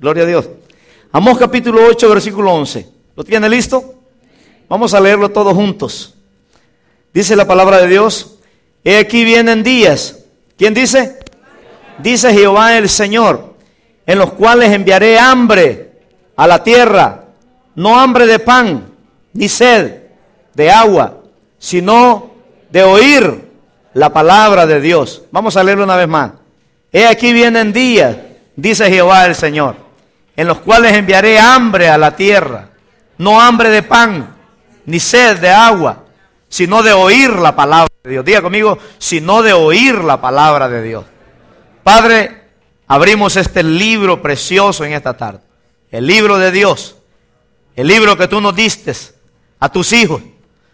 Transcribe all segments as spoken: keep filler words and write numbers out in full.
Gloria a Dios. Amós capítulo ocho, versículo once. ¿Lo tiene listo? Vamos a leerlo todos juntos. Dice la palabra de Dios: he aquí vienen días. ¿Quién dice? Dice Jehová el Señor, en los cuales enviaré hambre a la tierra, no hambre de pan, ni sed de agua, sino de oír la palabra de Dios. Vamos a leerlo una vez más. He aquí vienen días, dice Jehová el Señor, en los cuales enviaré hambre a la tierra, no hambre de pan, ni sed de agua, sino de oír la palabra de Dios. Diga conmigo, sino de oír la palabra de Dios. Padre, abrimos este libro precioso en esta tarde, el libro de Dios, el libro que tú nos diste a tus hijos,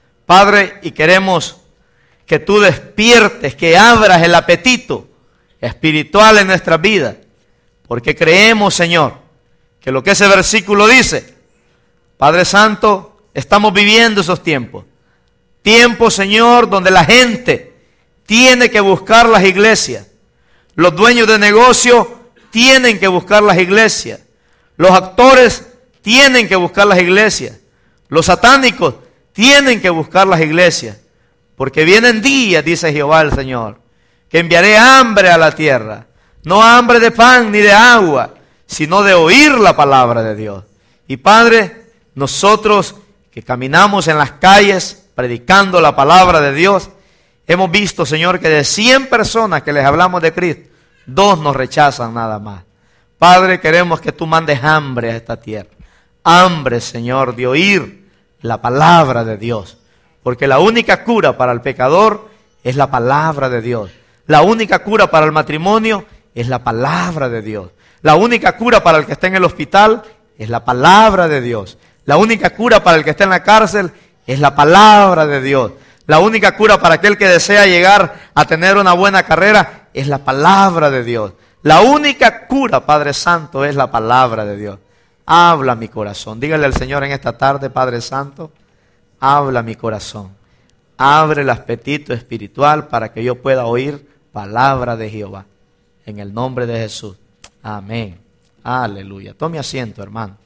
Padre, y queremos que tú despiertes, que abras el apetito espiritual en nuestras vidas, porque creemos, Señor, que lo que ese versículo dice, Padre Santo, estamos viviendo esos tiempos, tiempos, Señor, donde la gente tiene que buscar las iglesias, los dueños de negocio tienen que buscar las iglesias, los actores tienen que buscar las iglesias, los satánicos tienen que buscar las iglesias, porque vienen días, dice Jehová el Señor, que enviaré hambre a la tierra, no hambre de pan ni de agua, sino de oír la palabra de Dios. Y Padre, nosotros que caminamos en las calles predicando la palabra de Dios, hemos visto, Señor, que de cien personas que les hablamos de Cristo, dos nos rechazan nada más. Padre, queremos que tú mandes hambre a esta tierra. Hambre, Señor, de oír la palabra de Dios. Porque la única cura para el pecador es la palabra de Dios. La única cura para el matrimonio es la palabra de Dios. La única cura para el que está en el hospital es la palabra de Dios. La única cura para el que está en la cárcel es la palabra de Dios. La única cura para aquel que desea llegar a tener una buena carrera es la palabra de Dios. La única cura, Padre Santo, es la palabra de Dios. Habla mi corazón. Dígale al Señor en esta tarde, Padre Santo, habla mi corazón. Abre el apetito espiritual para que yo pueda oír palabra de Jehová. En el nombre de Jesús. Amén. Aleluya. Tome asiento, hermano.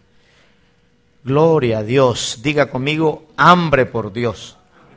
Gloria a Dios. Diga conmigo, hambre por Dios.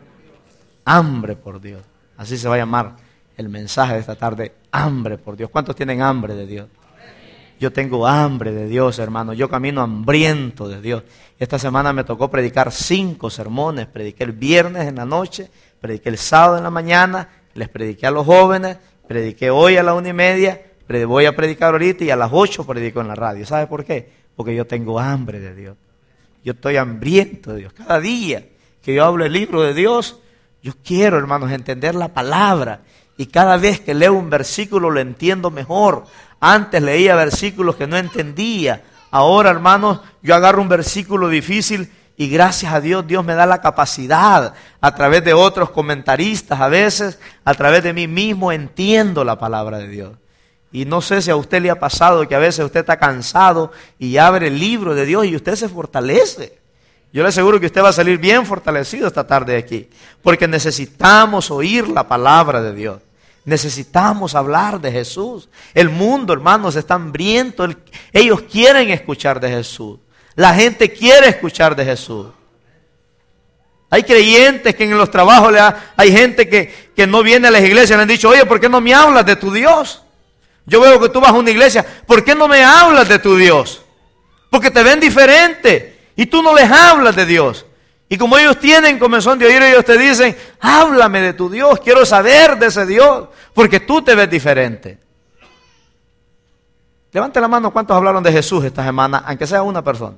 Hambre por Dios. Así se va a llamar el mensaje de esta tarde. Hambre por Dios. ¿Cuántos tienen hambre de Dios? Yo tengo hambre de Dios, hermano. Yo camino hambriento de Dios. Esta semana me tocó predicar cinco sermones. Prediqué el viernes en la noche, prediqué el sábado en la mañana, les prediqué a los jóvenes, prediqué hoy a la una y media, voy a predicar ahorita y a las ocho predico en la radio. ¿Sabe por qué? Porque yo tengo hambre de Dios. Yo estoy hambriento de Dios. Cada día que yo hablo el libro de Dios, yo quiero, hermanos, entender la palabra. Y cada vez que leo un versículo lo entiendo mejor. Antes leía versículos que no entendía. Ahora, hermanos, yo agarro un versículo difícil y gracias a Dios, Dios me da la capacidad, a través de otros comentaristas a veces, a través de mí mismo, entiendo la palabra de Dios. Y no sé si a usted le ha pasado que a veces usted está cansado y abre el libro de Dios y usted se fortalece. Yo le aseguro que usted va a salir bien fortalecido esta tarde de aquí, porque necesitamos oír la palabra de Dios. Necesitamos hablar de Jesús. El mundo, hermanos, está hambriento. Ellos quieren escuchar de Jesús. La gente quiere escuchar de Jesús. Hay creyentes que en los trabajos le ha, hay gente que, que no viene a las iglesias. Le han dicho, oye, ¿por qué no me hablas de tu Dios? Yo veo que tú vas a una iglesia. ¿Por qué no me hablas de tu Dios? Porque te ven diferente y tú no les hablas de Dios. Y como ellos tienen comezón de oír, ellos te dicen, háblame de tu Dios, quiero saber de ese Dios, porque tú te ves diferente. Levante la mano, ¿cuántos hablaron de Jesús esta semana? Aunque sea una persona.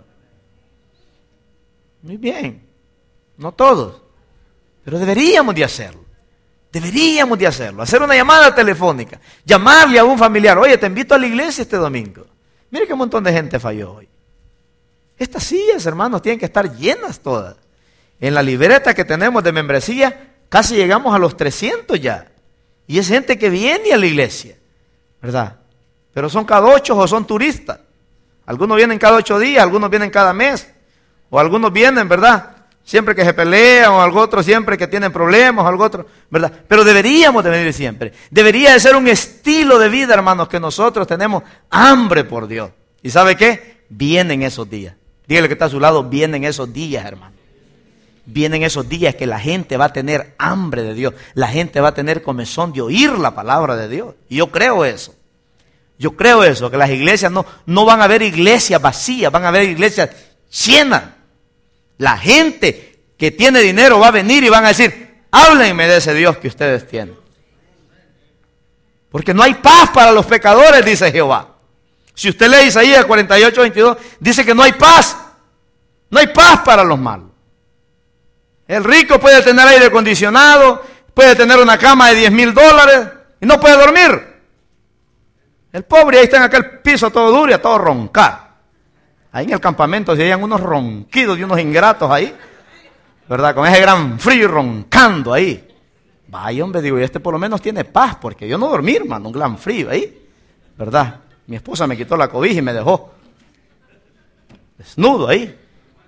Muy bien, no todos, pero deberíamos de hacerlo. Deberíamos de hacerlo, hacer una llamada telefónica, llamarle a un familiar, oye, te invito a la iglesia este domingo. Mire qué montón de gente falló hoy. Estas sillas, hermanos, tienen que estar llenas todas. En la libreta que tenemos de membresía, casi llegamos a los trescientos ya. Y es gente que viene a la iglesia, ¿verdad? Pero son cada ocho o son turistas. Algunos vienen cada ocho días, algunos vienen cada mes. O algunos vienen, ¿verdad? Siempre que se pelean, o algo otro siempre que tienen problemas, o algo otro, ¿verdad? Pero deberíamos de venir siempre. Debería de ser un estilo de vida, hermanos, que nosotros tenemos hambre por Dios. ¿Y sabe qué? Vienen esos días. Dígale que está a su lado, vienen esos días, hermano. Vienen esos días que la gente va a tener hambre de Dios. La gente va a tener comezón de oír la palabra de Dios. Y yo creo eso. Yo creo eso, que las iglesias no, no van a haber iglesias vacías, van a haber iglesias llenas. La gente que tiene dinero va a venir y van a decir, háblenme de ese Dios que ustedes tienen. Porque no hay paz para los pecadores, dice Jehová. Si usted lee Isaías cuarenta y ocho, veintidós, dice que no hay paz. No hay paz para los malos. El rico puede tener aire acondicionado, puede tener una cama de diez mil dólares y no puede dormir. El pobre ahí está en aquel piso todo duro y a todo roncar. Ahí en el campamento se hallan unos ronquidos de unos ingratos ahí, ¿verdad? Con ese gran frío roncando ahí. Vaya, hombre, digo, y este por lo menos tiene paz, porque yo no dormí, hermano, un gran frío ahí, ¿verdad? Mi esposa me quitó la cobija y me dejó desnudo ahí.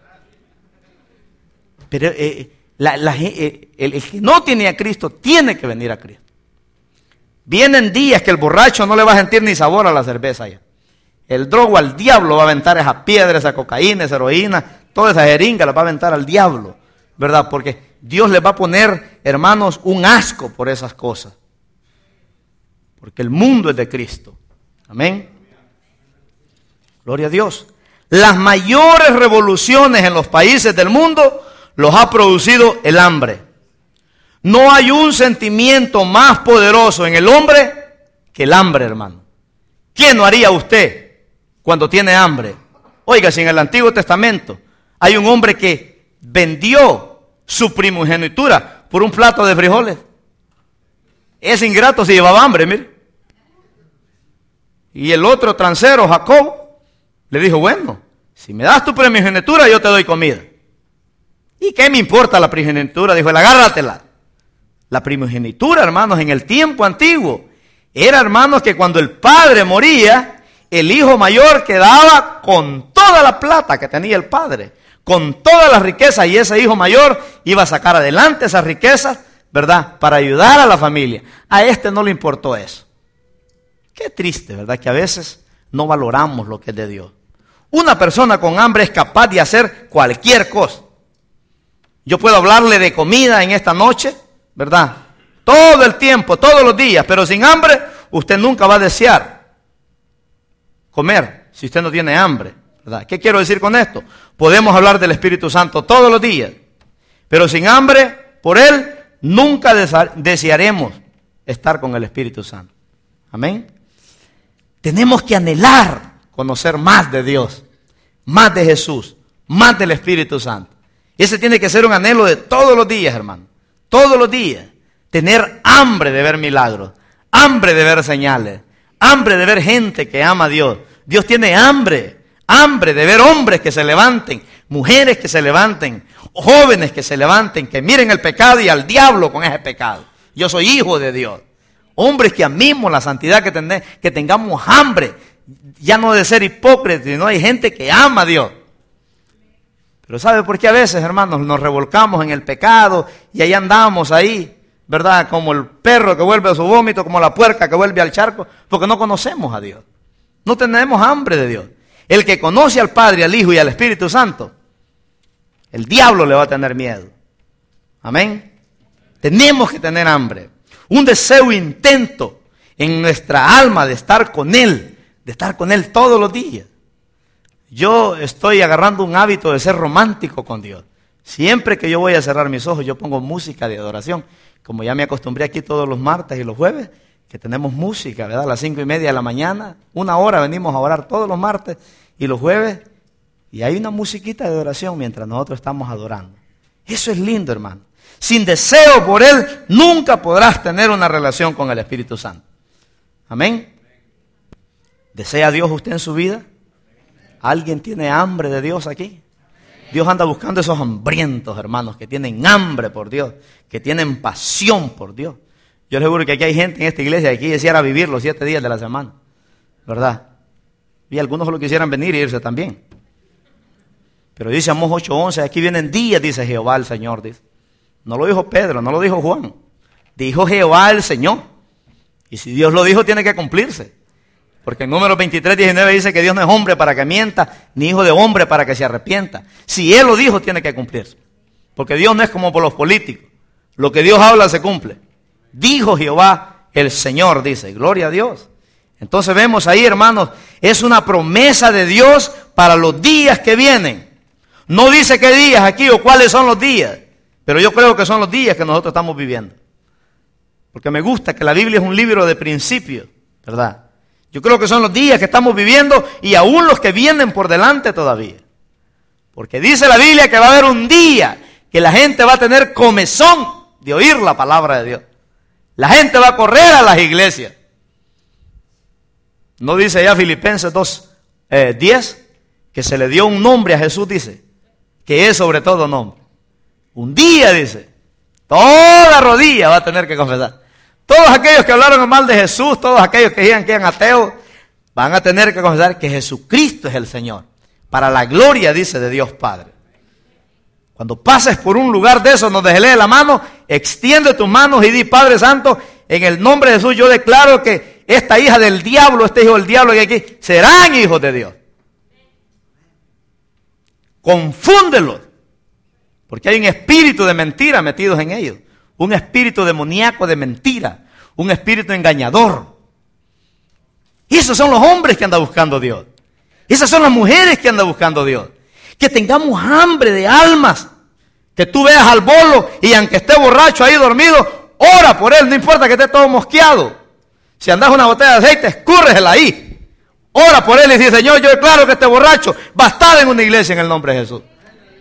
Pero eh, la, la, eh, el, el que no tiene a Cristo tiene que venir a Cristo. Vienen días que el borracho no le va a sentir ni sabor a la cerveza ya. El drogo al diablo va a aventar esa piedra, esa cocaína, esa heroína, toda esa jeringa la va a aventar al diablo, ¿verdad? Porque Dios les va a poner, hermanos, un asco por esas cosas. Porque el mundo es de Cristo. Amén. Gloria a Dios. Las mayores revoluciones en los países del mundo los ha producido el hambre. No hay un sentimiento más poderoso en el hombre que el hambre, hermano. ¿Quién no haría usted cuando tiene hambre? Oiga, si en el Antiguo Testamento hay un hombre que vendió su primogenitura por un plato de frijoles. Ese ingrato se llevaba hambre, mire. Y el otro transero, Jacob, le dijo, bueno, si me das tu primogenitura, yo te doy comida. ¿Y qué me importa la primogenitura? Dijo él, agárratela. La primogenitura, hermanos, en el tiempo antiguo, era, hermanos, que cuando el padre moría, el hijo mayor quedaba con toda la plata que tenía el padre, con toda la riqueza, y ese hijo mayor iba a sacar adelante esas riquezas, ¿verdad?, para ayudar a la familia. A este no le importó eso. Qué triste, ¿verdad?, que a veces no valoramos lo que es de Dios. Una persona con hambre es capaz de hacer cualquier cosa. Yo puedo hablarle de comida en esta noche, ¿verdad?, todo el tiempo, todos los días, pero sin hambre usted nunca va a desear comer si usted no tiene hambre, ¿verdad? ¿Qué quiero decir con esto? Podemos hablar del Espíritu Santo todos los días, pero sin hambre por Él nunca desearemos estar con el Espíritu Santo. Amén. Tenemos que anhelar conocer más de Dios, más de Jesús, más del Espíritu Santo. Ese tiene que ser un anhelo de todos los días, hermano. Todos los días. Tener hambre de ver milagros, hambre de ver señales, hambre de ver gente que ama a Dios. Dios tiene hambre, hambre de ver hombres que se levanten, mujeres que se levanten, jóvenes que se levanten, que miren el pecado y al diablo con ese pecado. Yo soy hijo de Dios. Hombres que amemos la santidad, que, ten, que tengamos hambre, ya no de ser hipócritas, sino hay gente que ama a Dios. Pero ¿sabe por qué a veces, hermanos, nos revolcamos en el pecado y ahí andamos ahí, ¿verdad? Como el perro que vuelve a su vómito, como la puerca que vuelve al charco, porque no conocemos a Dios. No tenemos hambre de Dios. El que conoce al Padre, al Hijo y al Espíritu Santo, el diablo le va a tener miedo. Amén. Tenemos que tener hambre. Un deseo intento en nuestra alma de estar con Él, de estar con Él todos los días. Yo estoy agarrando un hábito de ser romántico con Dios. Siempre que yo voy a cerrar mis ojos, yo pongo música de adoración. Como ya me acostumbré aquí todos los martes y los jueves, que tenemos música, ¿verdad? A las cinco y media de la mañana, una hora venimos a orar todos los martes y los jueves. Y hay una musiquita de adoración mientras nosotros estamos adorando. Eso es lindo, hermano. Sin deseo por Él, nunca podrás tener una relación con el Espíritu Santo. Amén. ¿Desea Dios usted en su vida? ¿Alguien tiene hambre de Dios aquí? Dios anda buscando esos hambrientos, hermanos, que tienen hambre por Dios, que tienen pasión por Dios. Yo les juro que aquí hay gente en esta iglesia que aquí quisiera vivir los siete días de la semana, ¿verdad? Y algunos solo quisieran venir e irse también. Pero dice Amós ocho once, aquí vienen días, dice Jehová el Señor, dice. No lo dijo Pedro, no lo dijo Juan, dijo Jehová el Señor. Y si Dios lo dijo, tiene que cumplirse. Porque en Números veintitrés, diecinueve dice que Dios no es hombre para que mienta, ni hijo de hombre para que se arrepienta. Si Él lo dijo, tiene que cumplirse. Porque Dios no es como por los políticos. Lo que Dios habla se cumple. Dijo Jehová el Señor, dice, gloria a Dios. Entonces vemos ahí, hermanos, es una promesa de Dios para los días que vienen. No dice qué días aquí o cuáles son los días, pero yo creo que son los días que nosotros estamos viviendo. Porque me gusta que la Biblia es un libro de principios, ¿verdad? Yo creo que son los días que estamos viviendo y aún los que vienen por delante todavía. Porque dice la Biblia que va a haber un día que la gente va a tener comezón de oír la palabra de Dios. La gente va a correr a las iglesias. ¿No dice ya Filipenses dos, diez? Que se le dio un nombre a Jesús, dice, que es sobre todo nombre. Un día, dice, toda rodilla va a tener que confesar. Todos aquellos que hablaron mal de Jesús, todos aquellos que digan que eran ateos, van a tener que confesar que Jesucristo es el Señor. Para la gloria, dice, de Dios Padre. Cuando pases por un lugar de esos donde se lee la mano, extiende tus manos y di, Padre Santo, en el nombre de Jesús yo declaro que esta hija del diablo, este hijo del diablo que aquí, serán hijos de Dios. Confúndelos, porque hay un espíritu de mentira metidos en ellos. Un espíritu demoníaco de mentira, un espíritu engañador. Y esos son los hombres que andan buscando Dios. Esas son las mujeres que andan buscando Dios. Que tengamos hambre de almas. Que tú veas al bolo y aunque esté borracho ahí dormido, ora por él, no importa que esté todo mosqueado. Si andas una botella de aceite, escúrresela ahí. Ora por él y dice, Señor, yo declaro que este borracho va a estar en una iglesia en el nombre de Jesús.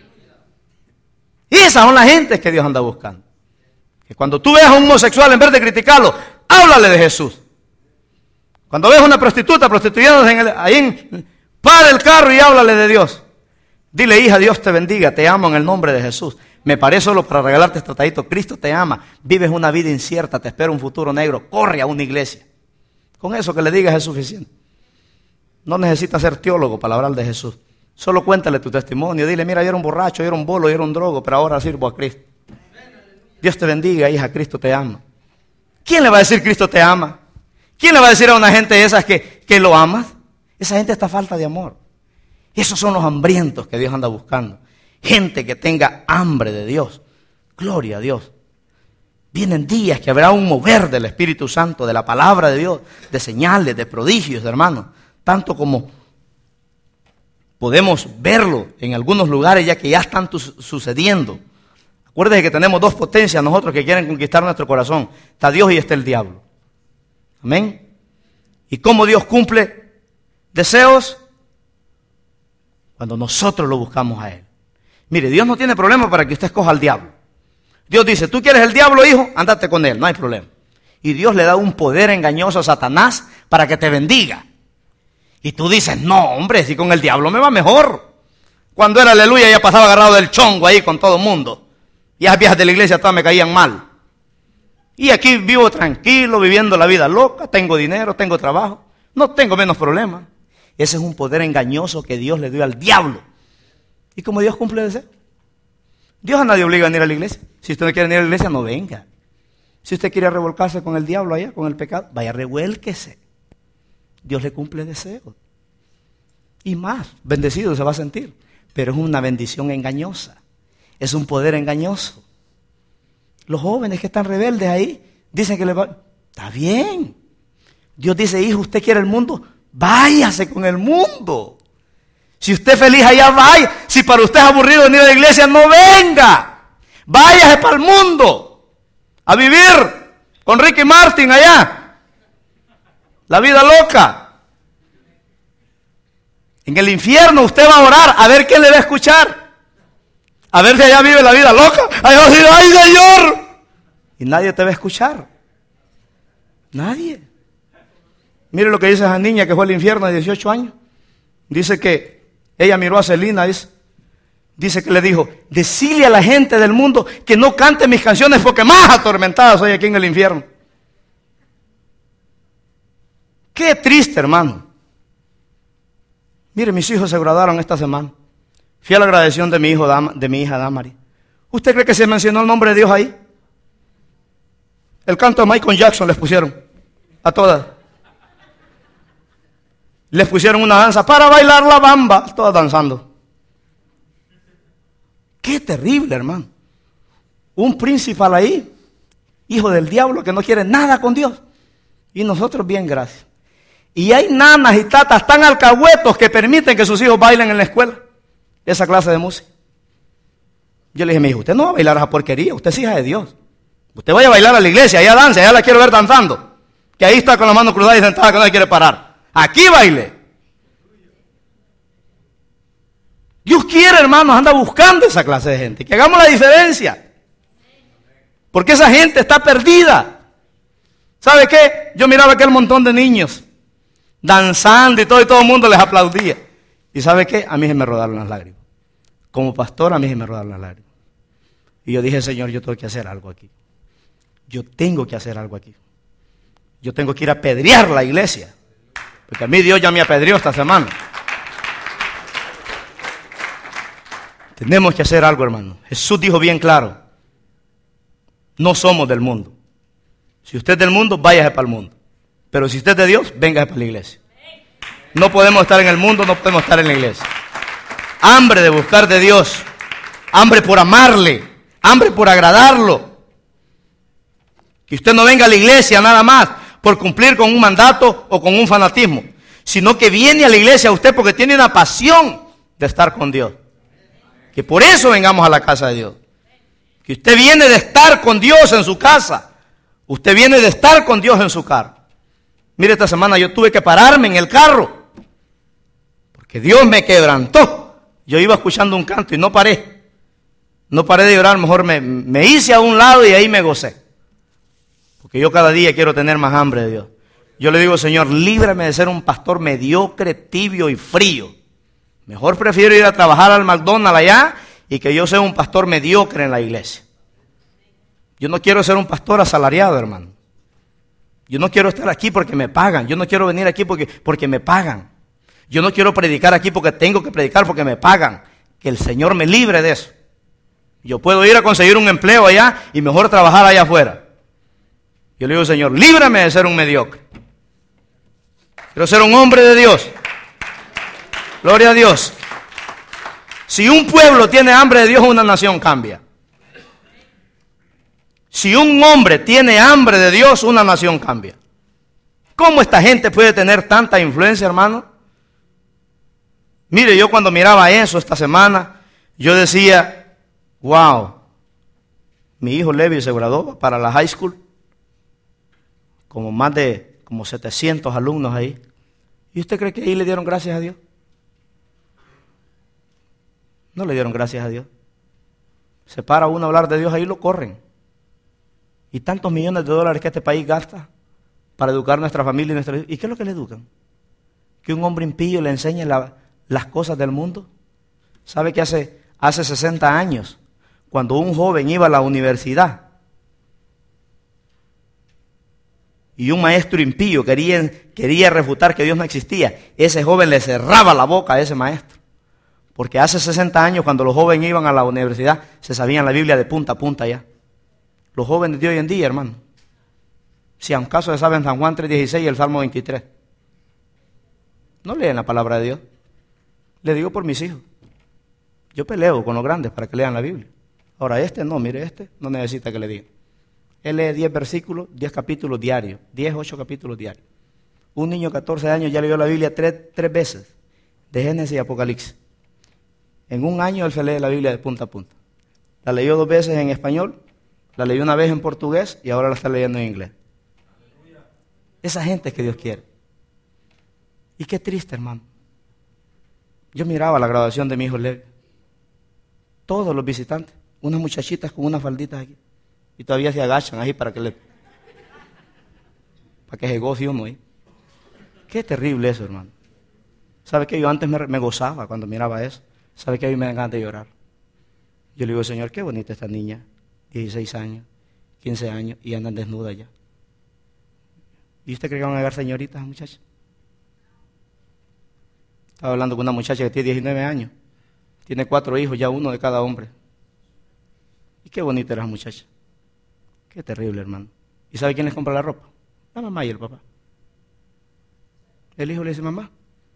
Y esas son las gentes que Dios anda buscando. Que cuando tú veas a un homosexual, en vez de criticarlo, háblale de Jesús. Cuando ves a una prostituta prostituyéndose en el, ahí, en, para el carro y háblale de Dios. Dile, hija, Dios te bendiga, te amo en el nombre de Jesús. Me paré solo para regalarte este tratadito. Cristo te ama, vives una vida incierta, te espera un futuro negro. Corre a una iglesia. Con eso que le digas es suficiente. No necesitas ser teólogo para hablar de Jesús. Solo cuéntale tu testimonio. Dile, mira, yo era un borracho, yo era un bolo, yo era un drogo, pero ahora sirvo a Cristo. Dios te bendiga, hija, Cristo te ama. ¿Quién le va a decir Cristo te ama? ¿Quién le va a decir a una gente de esas que, que lo amas? Esa gente está falta de amor. Esos son los hambrientos que Dios anda buscando. Gente que tenga hambre de Dios. Gloria a Dios. Vienen días que habrá un mover del Espíritu Santo, de la palabra de Dios, de señales, de prodigios, hermanos. Tanto como podemos verlo en algunos lugares ya que ya están sucediendo. Acuérdense que tenemos dos potencias nosotros que quieren conquistar nuestro corazón. Está Dios y está el diablo. Amén. ¿Y cómo Dios cumple deseos? Cuando nosotros lo buscamos a Él. Mire, Dios no tiene problema para que usted escoja al diablo. Dios dice, tú quieres el diablo, hijo, ándate con él, no hay problema. Y Dios le da un poder engañoso a Satanás para que te bendiga. Y tú dices, no, hombre, si con el diablo me va mejor. Cuando era aleluya ya pasaba agarrado del chongo ahí con todo el mundo. Y esas viejas de la iglesia todas me caían mal. Y aquí vivo tranquilo, viviendo la vida loca, tengo dinero, tengo trabajo, no tengo menos problemas. Ese es un poder engañoso que Dios le dio al diablo. ¿Y cómo Dios cumple deseo? Dios a nadie obliga a venir a la iglesia. Si usted no quiere venir a la iglesia, no venga. Si usted quiere revolcarse con el diablo allá, con el pecado, vaya, revuélquese. Dios le cumple deseos. Y más, bendecido se va a sentir. Pero es una bendición engañosa. Es un poder engañoso. Los jóvenes que están rebeldes ahí, dicen que le va... Está bien. Dios dice, hijo, ¿usted quiere el mundo? Váyase con el mundo. Si usted es feliz allá, vaya. Si para usted es aburrido venir a la iglesia, no venga. Váyase para el mundo a vivir con Ricky Martin allá. La vida loca. En el infierno usted va a orar a ver quién le va a escuchar. A ver si allá vive la vida loca. Allá va a decir, ¡ay, Señor! Y nadie te va a escuchar. Nadie. Mire lo que dice esa niña que fue al infierno de dieciocho años. Dice que ella miró a Celina, dice, dice que le dijo, decile a la gente del mundo que no cante mis canciones porque más atormentada soy aquí en el infierno. Qué triste, hermano. Mire, mis hijos se graduaron esta semana. Fui a la graduación de mi hijo, de mi hija Damari. ¿Usted cree que se mencionó el nombre de Dios ahí? El canto de Michael Jackson les pusieron a todas. Les pusieron una danza para bailar la bamba, todas danzando. Qué terrible, hermano. Un principal ahí, hijo del diablo, que no quiere nada con Dios. Y nosotros bien, gracias. Y hay nanas y tatas tan alcahuetos que permiten que sus hijos bailen en la escuela esa clase de música. Yo le dije, mi hijo, usted no va a bailar esa porquería, usted es hija de Dios. Usted vaya a bailar a la iglesia, allá danza, allá la quiero ver danzando. Que ahí está con las manos cruzadas y sentada que no se quiere parar. Aquí baile. Dios quiere, hermanos, anda buscando esa clase de gente. Que hagamos la diferencia. Porque esa gente está perdida. ¿Sabe qué? Yo miraba aquel montón de niños danzando y todo, y todo el mundo les aplaudía. ¿Y sabe qué? A mí se me rodaron las lágrimas. Como pastor, a mí se me rodaron las lágrimas. Y yo dije, Señor, yo tengo que hacer algo aquí. Yo tengo que hacer algo aquí. Yo tengo que ir a apedrear la iglesia. Porque a mí Dios ya me apedreó esta semana. Tenemos que hacer algo, hermano. Jesús dijo bien claro. No somos del mundo. Si usted es del mundo, váyase para el mundo. Pero si usted es de Dios, véngase para la iglesia. No podemos estar en el mundo, no podemos estar en la iglesia. Hambre de buscar de Dios. Hambre por amarle. Hambre por agradarlo. Que usted no venga a la iglesia nada más por cumplir con un mandato o con un fanatismo, sino que viene a la iglesia usted porque tiene una pasión de estar con Dios. Que por eso vengamos a la casa de Dios. Que usted viene de estar con Dios en su casa. Usted viene de estar con Dios en su carro. Mire, esta semana yo tuve que pararme en el carro. Porque Dios me quebrantó. Yo iba escuchando un canto y no paré. No paré de llorar, mejor me, me hice a un lado y ahí me gocé. Porque yo cada día quiero tener más hambre de Dios. Yo le digo, Señor, líbrame de ser un pastor mediocre, tibio y frío. Mejor prefiero ir a trabajar al McDonald's allá y que yo sea un pastor mediocre en la iglesia. Yo no quiero ser un pastor asalariado, hermano. Yo no quiero estar aquí porque me pagan. Yo no quiero venir aquí porque, porque me pagan. Yo no quiero predicar aquí porque tengo que predicar porque me pagan. Que el Señor me libre de eso. Yo puedo ir a conseguir un empleo allá y mejor trabajar allá afuera. Yo le digo, Señor, líbrame de ser un mediocre. Quiero ser un hombre de Dios. Gloria a Dios. Si un pueblo tiene hambre de Dios, una nación cambia. Si un hombre tiene hambre de Dios, una nación cambia. ¿Cómo esta gente puede tener tanta influencia, hermano? Mire, yo cuando miraba eso esta semana, yo decía, wow, mi hijo Levi se graduó para la high school, como más de como setecientos alumnos ahí. ¿Y usted cree que ahí le dieron gracias a Dios? No le dieron gracias a Dios. Se para uno a hablar de Dios, ahí lo corren. Y tantos millones de dólares que este país gasta para educar a nuestra familia y nuestra... ¿Y qué es lo que le educan? ¿Que un hombre impío le enseñe la, las cosas del mundo? ¿Sabe que hace, hace sesenta años, cuando un joven iba a la universidad y un maestro impío quería, quería refutar que Dios no existía, ese joven le cerraba la boca a ese maestro? Porque hace sesenta años, cuando los jóvenes iban a la universidad, se sabían la Biblia de punta a punta ya. Los jóvenes de hoy en día, hermano, si a un caso se saben San Juan tres dieciséis y el Salmo veintitrés, no leen la palabra de Dios. Le digo por mis hijos. Yo peleo con los grandes para que lean la Biblia. Ahora este no, mire, este no necesita que le diga. Él lee diez versículos, diez capítulos diarios, diez, ocho capítulos diarios. Un niño de catorce años ya leyó la Biblia tres, tres veces, de Génesis y Apocalipsis. En un año él se lee la Biblia de punta a punta. La leyó dos veces en español, la leyó una vez en portugués y ahora la está leyendo en inglés. Esa gente es que Dios quiere. Y qué triste, hermano. Yo miraba la graduación de mi hijo Levi. Todos los visitantes, unas muchachitas con unas falditas aquí. Y todavía se agachan ahí para que le... para que se goce uno ahí. Qué terrible eso, hermano. ¿Sabe qué? Yo antes me, me gozaba cuando miraba eso. ¿Sabe qué? A mí me dan ganas de llorar. Yo le digo, Señor, qué bonita esta niña. dieciséis años, quince años y andan desnudas ya. ¿Y usted cree que van a llegar señoritas, muchachas? Estaba hablando con una muchacha que tiene diecinueve años. Tiene cuatro hijos, ya uno de cada hombre. Y qué bonita era esa muchacha. Qué terrible, hermano. ¿Y sabe quién les compra la ropa? La mamá y el papá. El hijo le dice, mamá,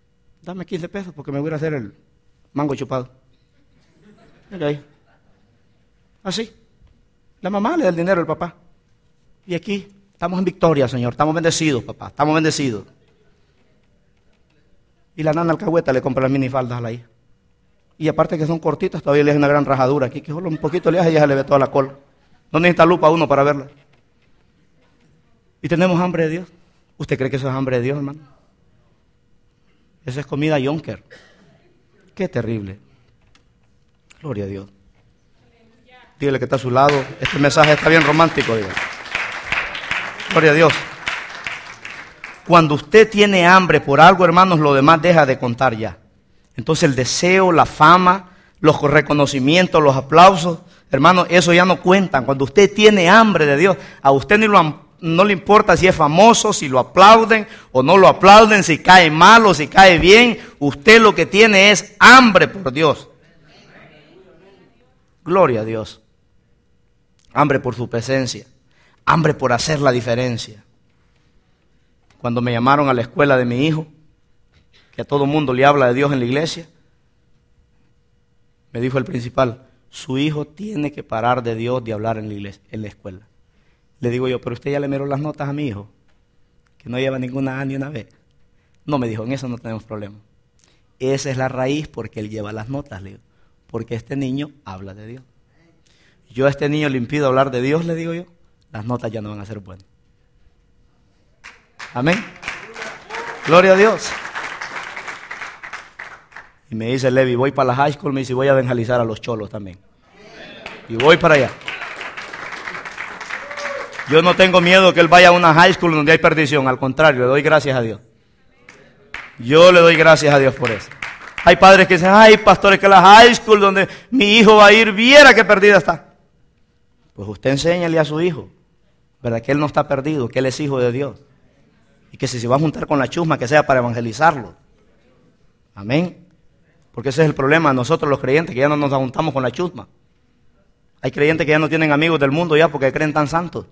dame quince pesos porque me voy a hacer el mango chupado. Mira ahí. Así. La mamá le da el dinero al papá. Y aquí estamos en victoria, Señor. Estamos bendecidos, papá. Estamos bendecidos. Y la nana alcahueta le compra las minifaldas a la hija. Y aparte que son cortitas, todavía le hace una gran rajadura aquí, que solo un poquito le hace y ya se le ve toda la cola. No necesita lupa uno para verla. Y tenemos hambre de Dios. ¿Usted cree que eso es hambre de Dios, hermano? Eso es comida yonker. Qué terrible. Gloria a Dios. Dígale que está a su lado. Este mensaje está bien romántico, dígale. Gloria a Dios. Cuando usted tiene hambre por algo, hermanos, lo demás deja de contar ya. Entonces el deseo, la fama, los reconocimientos, los aplausos, hermanos, eso ya no cuentan. Cuando usted tiene hambre de Dios, a usted ni lo, no le importa si es famoso, si lo aplauden o no lo aplauden, si cae mal o si cae bien. Usted lo que tiene es hambre por Dios. Gloria a Dios. Hambre por su presencia. Hambre por hacer la diferencia. Cuando me llamaron a la escuela de mi hijo, que a todo mundo le habla de Dios en la iglesia, me dijo el principal, su hijo tiene que parar de Dios de hablar en la iglesia, en la escuela. Le digo yo, pero usted ya le miró las notas a mi hijo, que no lleva ninguna A ni una B. No, me dijo, en eso no tenemos problema. Esa es la raíz porque él lleva las notas, le digo, porque este niño habla de Dios. Yo a este niño le impido hablar de Dios, le digo yo, las notas ya no van a ser buenas. Amén. Gloria a Dios. Y me dice Levi, voy para la high school, me dice, voy a evangelizar a los cholos también. Y voy para allá. Yo no tengo miedo que él vaya a una high school donde hay perdición. Al contrario, le doy gracias a Dios. Yo le doy gracias a Dios por eso. Hay padres que dicen, ay, pastores, que la high school donde mi hijo va a ir, viera qué perdida está. Pues usted enséñale a su hijo, ¿verdad? Que él no está perdido, que él es hijo de Dios. Y que si se va a juntar con la chusma, que sea para evangelizarlo. Amén. Porque ese es el problema de nosotros los creyentes, que ya no nos juntamos con la chusma. Hay creyentes que ya no tienen amigos del mundo ya porque creen tan santos.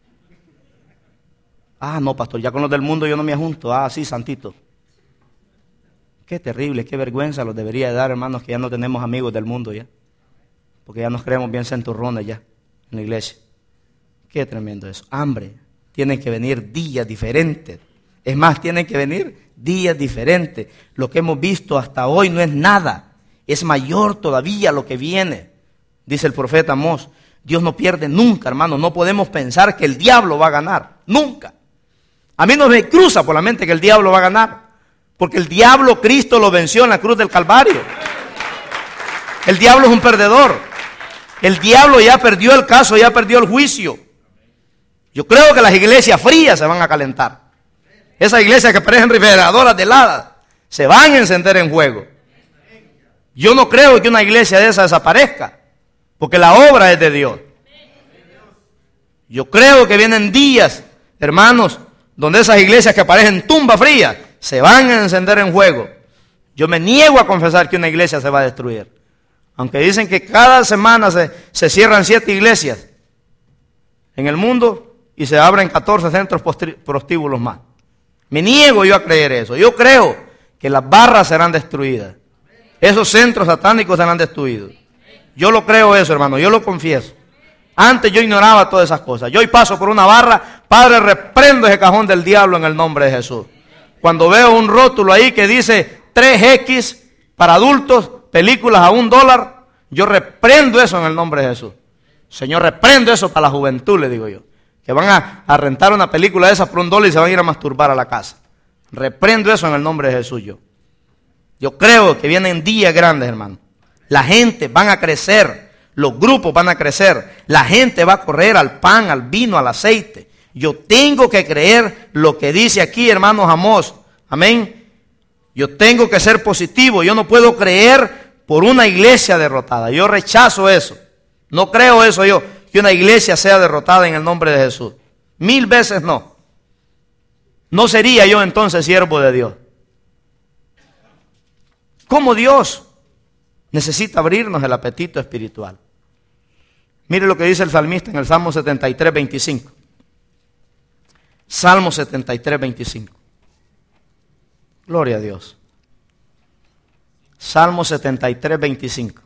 Ah, no, pastor, ya con los del mundo yo no me junto. Ah, sí, santito. Qué terrible, qué vergüenza los debería de dar, hermanos, que ya no tenemos amigos del mundo ya. Porque ya nos creemos bien centurrones ya en la iglesia. Qué tremendo eso. Hambre. Tienen que venir días diferentes. Es más, tienen que venir días diferentes. Lo que hemos visto hasta hoy no es nada. Es mayor todavía lo que viene. Dice el profeta Amós. Dios no pierde nunca, hermano. No podemos pensar que el diablo va a ganar. Nunca. A mí no me cruza por la mente que el diablo va a ganar. Porque el diablo, Cristo lo venció en la cruz del Calvario. El diablo es un perdedor. El diablo ya perdió el caso, ya perdió el juicio. Yo creo que las iglesias frías se van a calentar. Esas iglesias que parecen refrigeradoras de heladas se van a encender en fuego. Yo no creo que una iglesia de esa desaparezca, porque la obra es de Dios. Yo creo que vienen días, hermanos, donde esas iglesias que parecen tumbas frías se van a encender en fuego. Yo me niego a confesar que una iglesia se va a destruir. Aunque dicen que cada semana se, se cierran siete iglesias en el mundo y se abren catorce centros prostíbulos más. Me niego yo a creer eso. Yo creo que las barras serán destruidas. Esos centros satánicos serán destruidos. Yo lo creo eso, hermano. Yo lo confieso. Antes yo ignoraba todas esas cosas. Yo hoy paso por una barra, Padre, reprendo ese cajón del diablo en el nombre de Jesús. Cuando veo un rótulo ahí que dice tres equis para adultos, películas a un dólar, yo reprendo eso en el nombre de Jesús. Señor, reprendo eso para la juventud, le digo yo. Que van a, a rentar una película de esas por un dólar y se van a ir a masturbar a la casa. Reprendo eso en el nombre de Jesús yo. Yo creo que vienen días grandes, hermano. La gente van a crecer, los grupos van a crecer, la gente va a correr al pan, al vino, al aceite. Yo tengo que creer lo que dice aquí, hermanos Amós. Amén. Yo tengo que ser positivo. Yo no puedo creer por una iglesia derrotada. Yo rechazo eso. No creo eso yo, que una iglesia sea derrotada en el nombre de Jesús. Mil veces no. No sería yo entonces siervo de Dios. ¿Cómo Dios necesita abrirnos el apetito espiritual? Mire lo que dice el salmista en el Salmo setenta y tres, veinticinco. Salmo setenta y tres, veinticinco. Gloria a Dios. Salmo setenta y tres, veinticinco.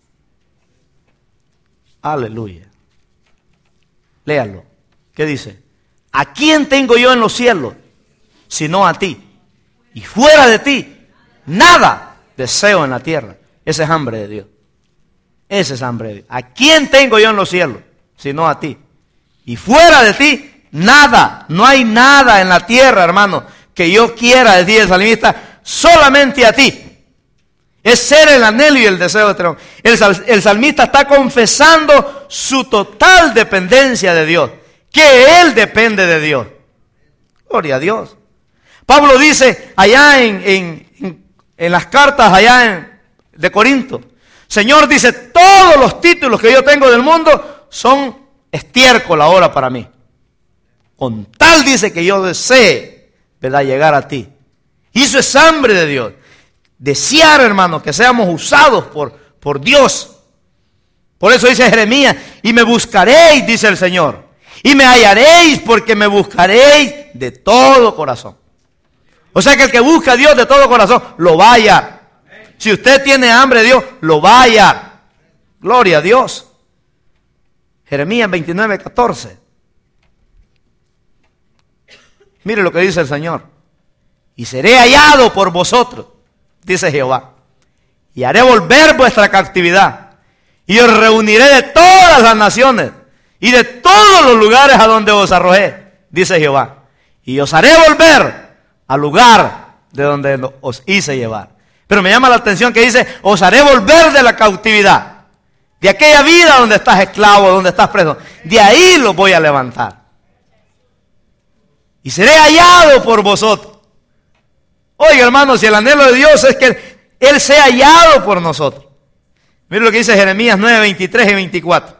Aleluya. Léalo. ¿Qué dice? ¿A quién tengo yo en los cielos sino a ti? Y fuera de ti, nada deseo en la tierra. Ese es hambre de Dios. Ese es hambre de Dios. ¿A quién tengo yo en los cielos sino a ti? Y fuera de ti, nada. No hay nada en la tierra, hermano, que yo quiera, decía el salmista, solamente a ti. Es ser el anhelo y el deseo de tener. El, sal, el salmista está confesando su total dependencia de Dios. Que él depende de Dios. Gloria a Dios. Pablo dice allá en, en, en, en las cartas allá en, de Corinto. Señor, dice, todos los títulos que yo tengo del mundo son estiércol ahora para mí. Con tal dice que yo desee, ¿verdad?, llegar a ti. Y eso es hambre de Dios. Desear, hermano, que seamos usados por, por Dios. Por eso dice Jeremías, y me buscaréis, dice el Señor, y me hallaréis porque me buscaréis de todo corazón. O sea que el que busca a Dios de todo corazón, lo va a hallar. Si usted tiene hambre de Dios, lo va a hallar. Gloria a Dios. Jeremías veintinueve, catorce. Mire lo que dice el Señor. Y seré hallado por vosotros, dice Jehová, y haré volver vuestra cautividad, y os reuniré de todas las naciones, y de todos los lugares a donde os arrojé, dice Jehová, y os haré volver al lugar de donde os hice llevar. Pero me llama la atención que dice, os haré volver de la cautividad, de aquella vida donde estás esclavo, donde estás preso, de ahí los voy a levantar, y seré hallado por vosotros. Oiga, hermanos, si el anhelo de Dios es que Él sea hallado por nosotros. Mira lo que dice Jeremías nueve, veintitrés y veinticuatro.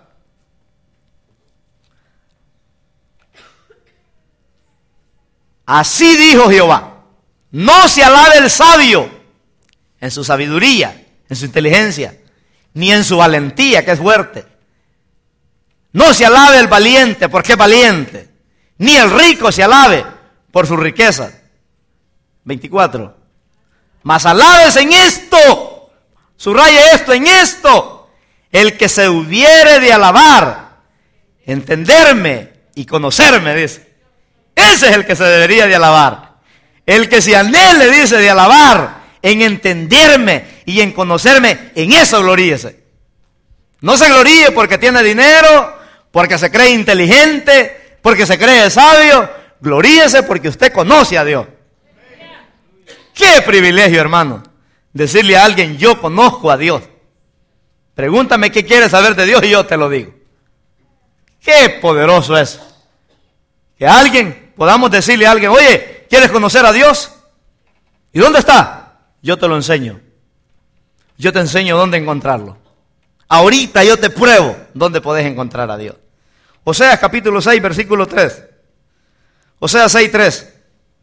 Así dijo Jehová, no se alabe el sabio en su sabiduría, en su inteligencia, ni en su valentía, que es fuerte. No se alabe el valiente, porque es valiente, ni el rico se alabe por su riqueza. veinticuatro. Mas alabes en esto, subraye esto, en esto, el que se hubiere de alabar, entenderme y conocerme, dice. Ese es el que se debería de alabar. El que se anhele, dice, de alabar, en entenderme y en conocerme, en eso gloríese. No se gloríe porque tiene dinero, porque se cree inteligente, porque se cree sabio. Gloríese porque usted conoce a Dios. Qué privilegio, hermano, decirle a alguien, yo conozco a Dios. Pregúntame qué quieres saber de Dios y yo te lo digo. Qué poderoso es. Que alguien, podamos decirle a alguien, oye, ¿quieres conocer a Dios? ¿Y dónde está? Yo te lo enseño. Yo te enseño dónde encontrarlo. Ahorita yo te pruebo dónde podés encontrar a Dios. Oseas capítulo seis, versículo tres. Oseas seis, tres.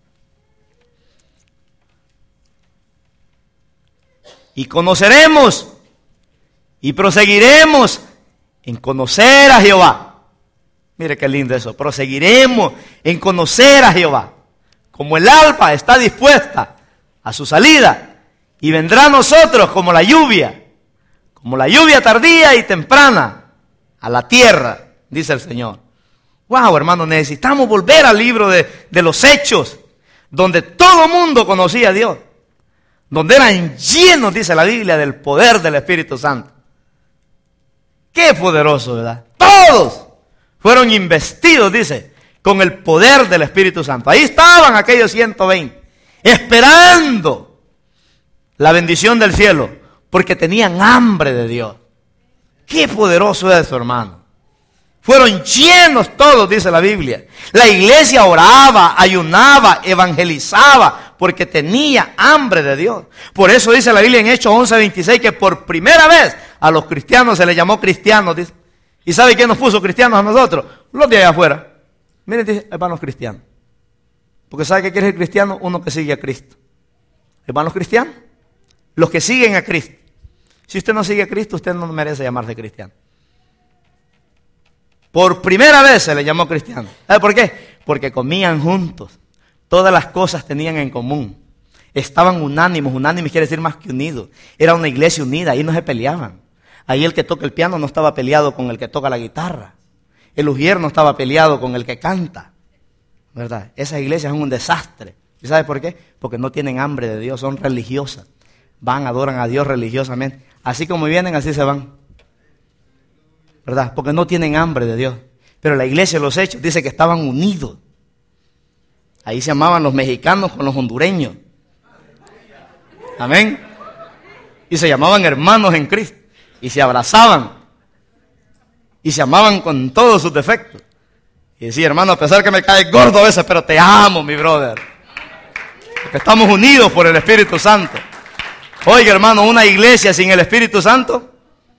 Y conoceremos y proseguiremos en conocer a Jehová. Mire qué lindo eso. Proseguiremos en conocer a Jehová. Como el alba está dispuesta a su salida. Y vendrá a nosotros como la lluvia. Como la lluvia tardía y temprana a la tierra, dice el Señor. Wow, hermano, necesitamos volver al libro de, de los Hechos. Donde todo mundo conocía a Dios. Donde eran llenos, dice la Biblia, del poder del Espíritu Santo. Qué poderoso, ¿verdad? Todos fueron investidos, dice, con el poder del Espíritu Santo. Ahí estaban aquellos ciento veinte, esperando la bendición del cielo, porque tenían hambre de Dios. Qué poderoso es eso, hermano. Fueron llenos todos, dice la Biblia. La iglesia oraba, ayunaba, evangelizaba, porque tenía hambre de Dios. Por eso dice la Biblia en Hechos once, veintiséis, que por primera vez a los cristianos se les llamó cristianos. Dice. ¿Y sabe quién nos puso cristianos a nosotros? Los de allá afuera. Miren, dice, hermanos cristianos. Porque ¿sabe qué quiere el cristiano? Uno que sigue a Cristo. Hermanos cristianos, los que siguen a Cristo. Si usted no sigue a Cristo, usted no merece llamarse cristiano. Por primera vez se le llamó cristiano. ¿Sabe por qué? Porque comían juntos. Todas las cosas tenían en común. Estaban unánimes. Unánimes quiere decir más que unidos. Era una iglesia unida, ahí no se peleaban. Ahí el que toca el piano no estaba peleado con el que toca la guitarra. El ujier no estaba peleado con el que canta. ¿Verdad? Esas iglesias son un desastre. ¿Y sabe por qué? Porque no tienen hambre de Dios, son religiosas. Van, adoran a Dios religiosamente. Así como vienen, así se van. ¿Verdad? Porque no tienen hambre de Dios. Pero la iglesia de los Hechos dice que estaban unidos. Ahí se amaban los mexicanos con los hondureños. Amén. Y se llamaban hermanos en Cristo. Y se abrazaban. Y se amaban con todos sus defectos. Y decía, hermano, a pesar que me cae gordo a veces, pero te amo, mi brother. Porque estamos unidos por el Espíritu Santo. Oiga, hermano, una iglesia sin el Espíritu Santo,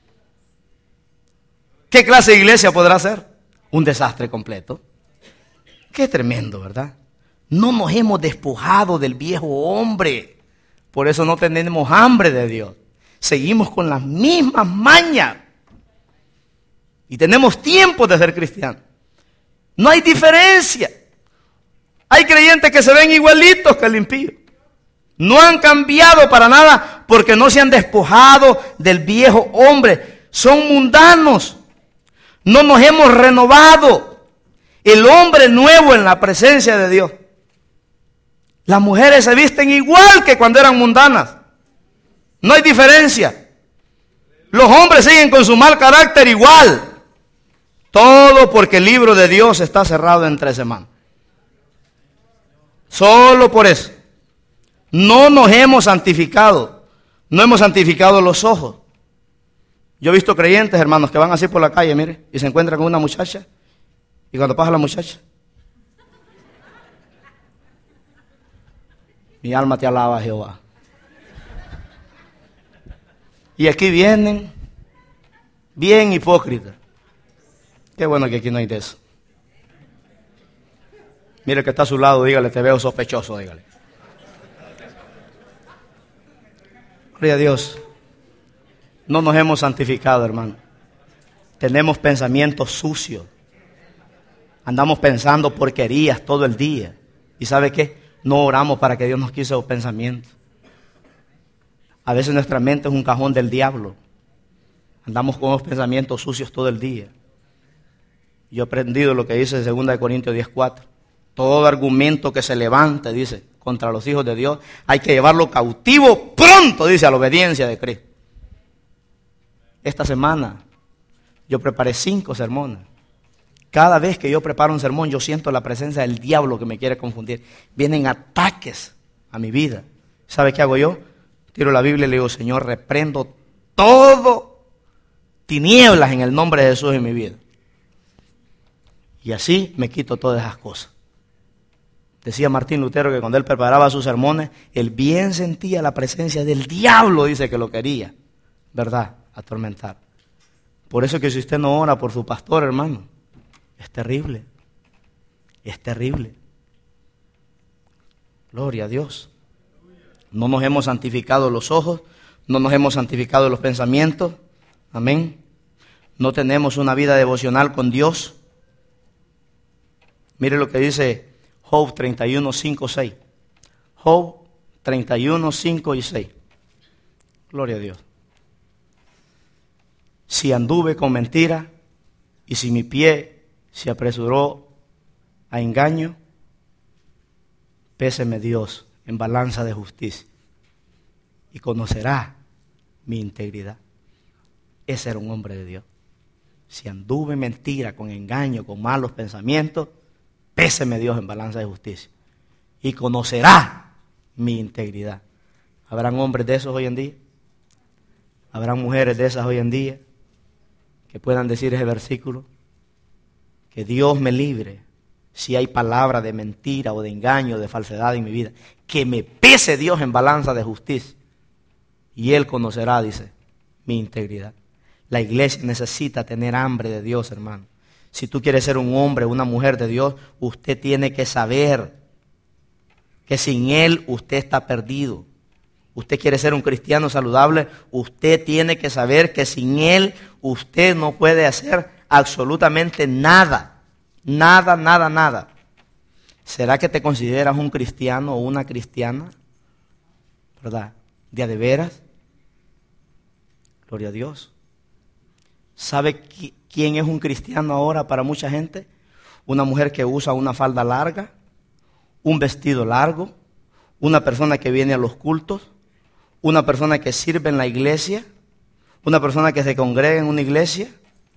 ¿qué clase de iglesia podrá ser? Un desastre completo. Qué tremendo, ¿verdad? No nos hemos despojado del viejo hombre. Por eso no tenemos hambre de Dios. Seguimos con las mismas mañas. Y tenemos tiempo de ser cristianos. No hay diferencia. Hay creyentes que se ven igualitos que el impío. No han cambiado para nada porque no se han despojado del viejo hombre. Son mundanos. No nos hemos renovado. El hombre nuevo en la presencia de Dios. Las mujeres se visten igual que cuando eran mundanas. No hay diferencia. Los hombres siguen con su mal carácter igual. Todo porque el libro de Dios está cerrado en tres semanas. Solo por eso. No nos hemos santificado. No hemos santificado los ojos. Yo he visto creyentes, hermanos, que van así por la calle, mire, y se encuentran con una muchacha. Y cuando pasa la muchacha, mi alma te alaba, Jehová. Y aquí vienen, bien hipócritas. Qué bueno que aquí no hay de eso. Mire que está a su lado, dígale, te veo sospechoso, dígale. Gloria a Dios. No nos hemos santificado, hermano. Tenemos pensamientos sucios. Andamos pensando porquerías todo el día. ¿Y sabe qué? No oramos para que Dios nos quite esos pensamientos. A veces nuestra mente es un cajón del diablo. Andamos con los pensamientos sucios todo el día. Yo he aprendido lo que dice en segunda de Corintios diez cuatro. Todo argumento que se levante, dice, contra los hijos de Dios, hay que llevarlo cautivo pronto, dice, a la obediencia de Cristo. Esta semana yo preparé cinco sermones. Cada vez que yo preparo un sermón, yo siento la presencia del diablo que me quiere confundir. Vienen ataques a mi vida. ¿Sabe qué hago yo? Tiro la Biblia y le digo, Señor, reprendo todo tinieblas en el nombre de Jesús en mi vida. Y así me quito todas esas cosas. Decía Martín Lutero que cuando él preparaba sus sermones, él bien sentía la presencia del diablo, dice que lo quería, ¿verdad? Atormentar. Por eso que si usted no ora por su pastor, hermano, es terrible. Es terrible. Gloria a Dios. No nos hemos santificado los ojos, no nos hemos santificado los pensamientos. Amén. No tenemos una vida devocional con Dios. Mire lo que dice Job treinta y uno, cinco, seis. Job treinta y uno, cinco y seis. Gloria a Dios. Si anduve con mentira y si mi pie se apresuró a engaño, péseme Dios en balanza de justicia y conocerá mi integridad. Ese era un hombre de Dios. Si anduve en mentira, con engaño, con malos pensamientos, péseme Dios en balanza de justicia y conocerá mi integridad. ¿Habrán hombres de esos hoy en día? ¿Habrán mujeres de esas hoy en día que puedan decir ese versículo? Que Dios me libre si hay palabra de mentira o de engaño, de falsedad en mi vida. Que me pese Dios en balanza de justicia y Él conocerá, dice, mi integridad. La iglesia necesita tener hambre de Dios, hermano. Si tú quieres ser un hombre o una mujer de Dios, usted tiene que saber que sin Él usted está perdido. Usted quiere ser un cristiano saludable, usted tiene que saber que sin Él usted no puede hacer absolutamente nada. Nada, nada, nada. ¿Será que te consideras un cristiano o una cristiana? ¿verdad? De a de veras. Gloria a Dios. ¿Sabe qui- quién es un cristiano ahora para mucha gente? Una mujer que usa una falda larga, un vestido largo, una persona que viene a los cultos, una persona que sirve en la iglesia, una persona que se congrega en una iglesia.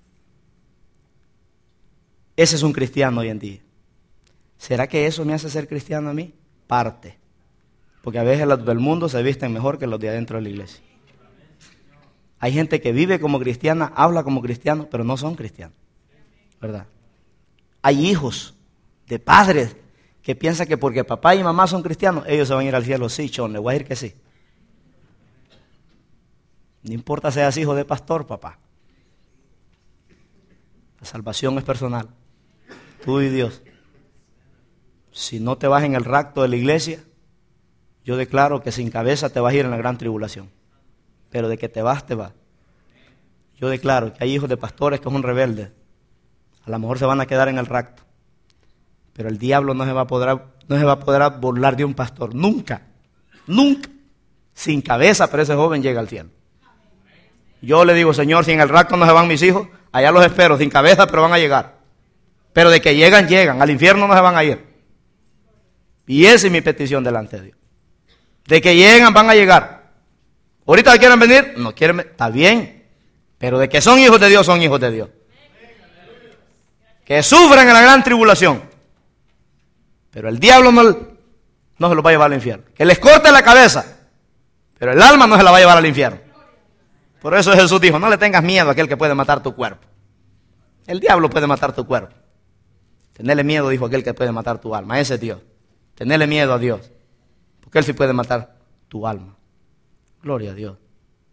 Ese es un cristiano hoy en día. ¿Será que eso me hace ser cristiano a mí? Parte. Porque a veces los del mundo se visten mejor que los de adentro de la iglesia. Hay gente que vive como cristiana, habla como cristiano, pero no son cristianos, ¿verdad? Hay hijos de padres que piensan que porque papá y mamá son cristianos, ellos se van a ir al cielo. Sí, chon, le voy a decir que sí. No importa si seas hijo de pastor, papá. La salvación es personal. Tú y Dios. Si no te vas en el rapto de la iglesia, yo declaro que sin cabeza te vas a ir en la gran tribulación. Pero de que te vas, te vas. Yo declaro que hay hijos de pastores que son rebeldes. A lo mejor se van a quedar en el rapto. Pero el diablo no se va a poder, no se va a poder burlar de un pastor. Nunca. Nunca. Sin cabeza, pero ese joven llega al cielo. Yo le digo, Señor, si en el rapto no se van mis hijos, allá los espero, sin cabeza, pero van a llegar. Pero de que llegan, llegan. Al infierno no se van a ir. Y esa es mi petición delante de Dios. De que llegan, van a llegar. Ahorita quieren venir, no quieren, está bien. Pero de que son hijos de Dios, son hijos de Dios. Que sufren en la gran tribulación. Pero el diablo no, no se los va a llevar al infierno. Que les corte la cabeza. Pero el alma no se la va a llevar al infierno. Por eso Jesús dijo, no le tengas miedo a aquel que puede matar tu cuerpo. El diablo puede matar tu cuerpo. Tenerle miedo, dijo aquel que puede matar tu alma. Ese es Dios. Tenerle miedo a Dios. Porque Él sí puede matar tu alma. Gloria a Dios.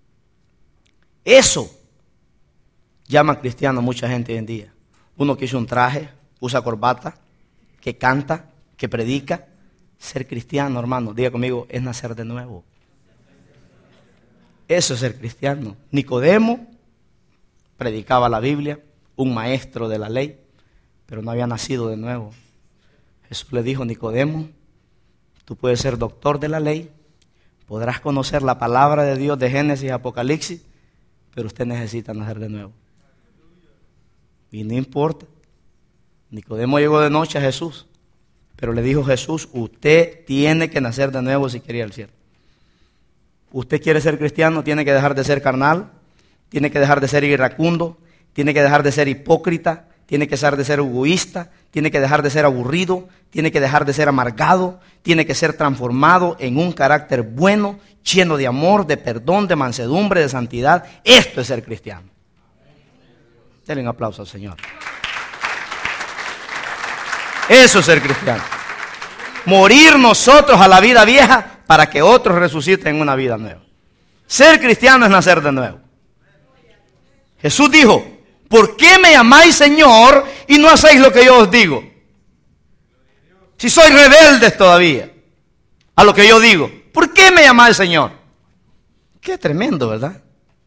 Eso llama cristiano a mucha gente hoy en día. Uno que usa un traje, usa corbata, que canta, que predica. Ser cristiano, hermano, diga conmigo, es nacer de nuevo. Eso es ser cristiano. Nicodemo predicaba la Biblia, un maestro de la ley, pero no había nacido de nuevo. Jesús le dijo, Nicodemo, tú puedes ser doctor de la ley, podrás conocer la palabra de Dios de Génesis y Apocalipsis, pero usted necesita nacer de nuevo. Y no importa. Nicodemo llegó de noche a Jesús, pero le dijo Jesús, usted tiene que nacer de nuevo si quiere ir al cielo. Usted quiere ser cristiano, tiene que dejar de ser carnal, tiene que dejar de ser iracundo, tiene que dejar de ser hipócrita, tiene que dejar de ser egoísta, tiene que dejar de ser aburrido, tiene que dejar de ser amargado, tiene que ser transformado en un carácter bueno, lleno de amor, de perdón, de mansedumbre, de santidad. Esto es ser cristiano. Denle un aplauso al Señor. Eso es ser cristiano. Morir nosotros a la vida vieja para que otros resuciten en una vida nueva. Ser cristiano es nacer de nuevo. Jesús dijo, ¿por qué me llamáis Señor y no hacéis lo que yo os digo? Si sois rebeldes todavía a lo que yo digo, ¿por qué me llamáis Señor? Qué tremendo, ¿verdad?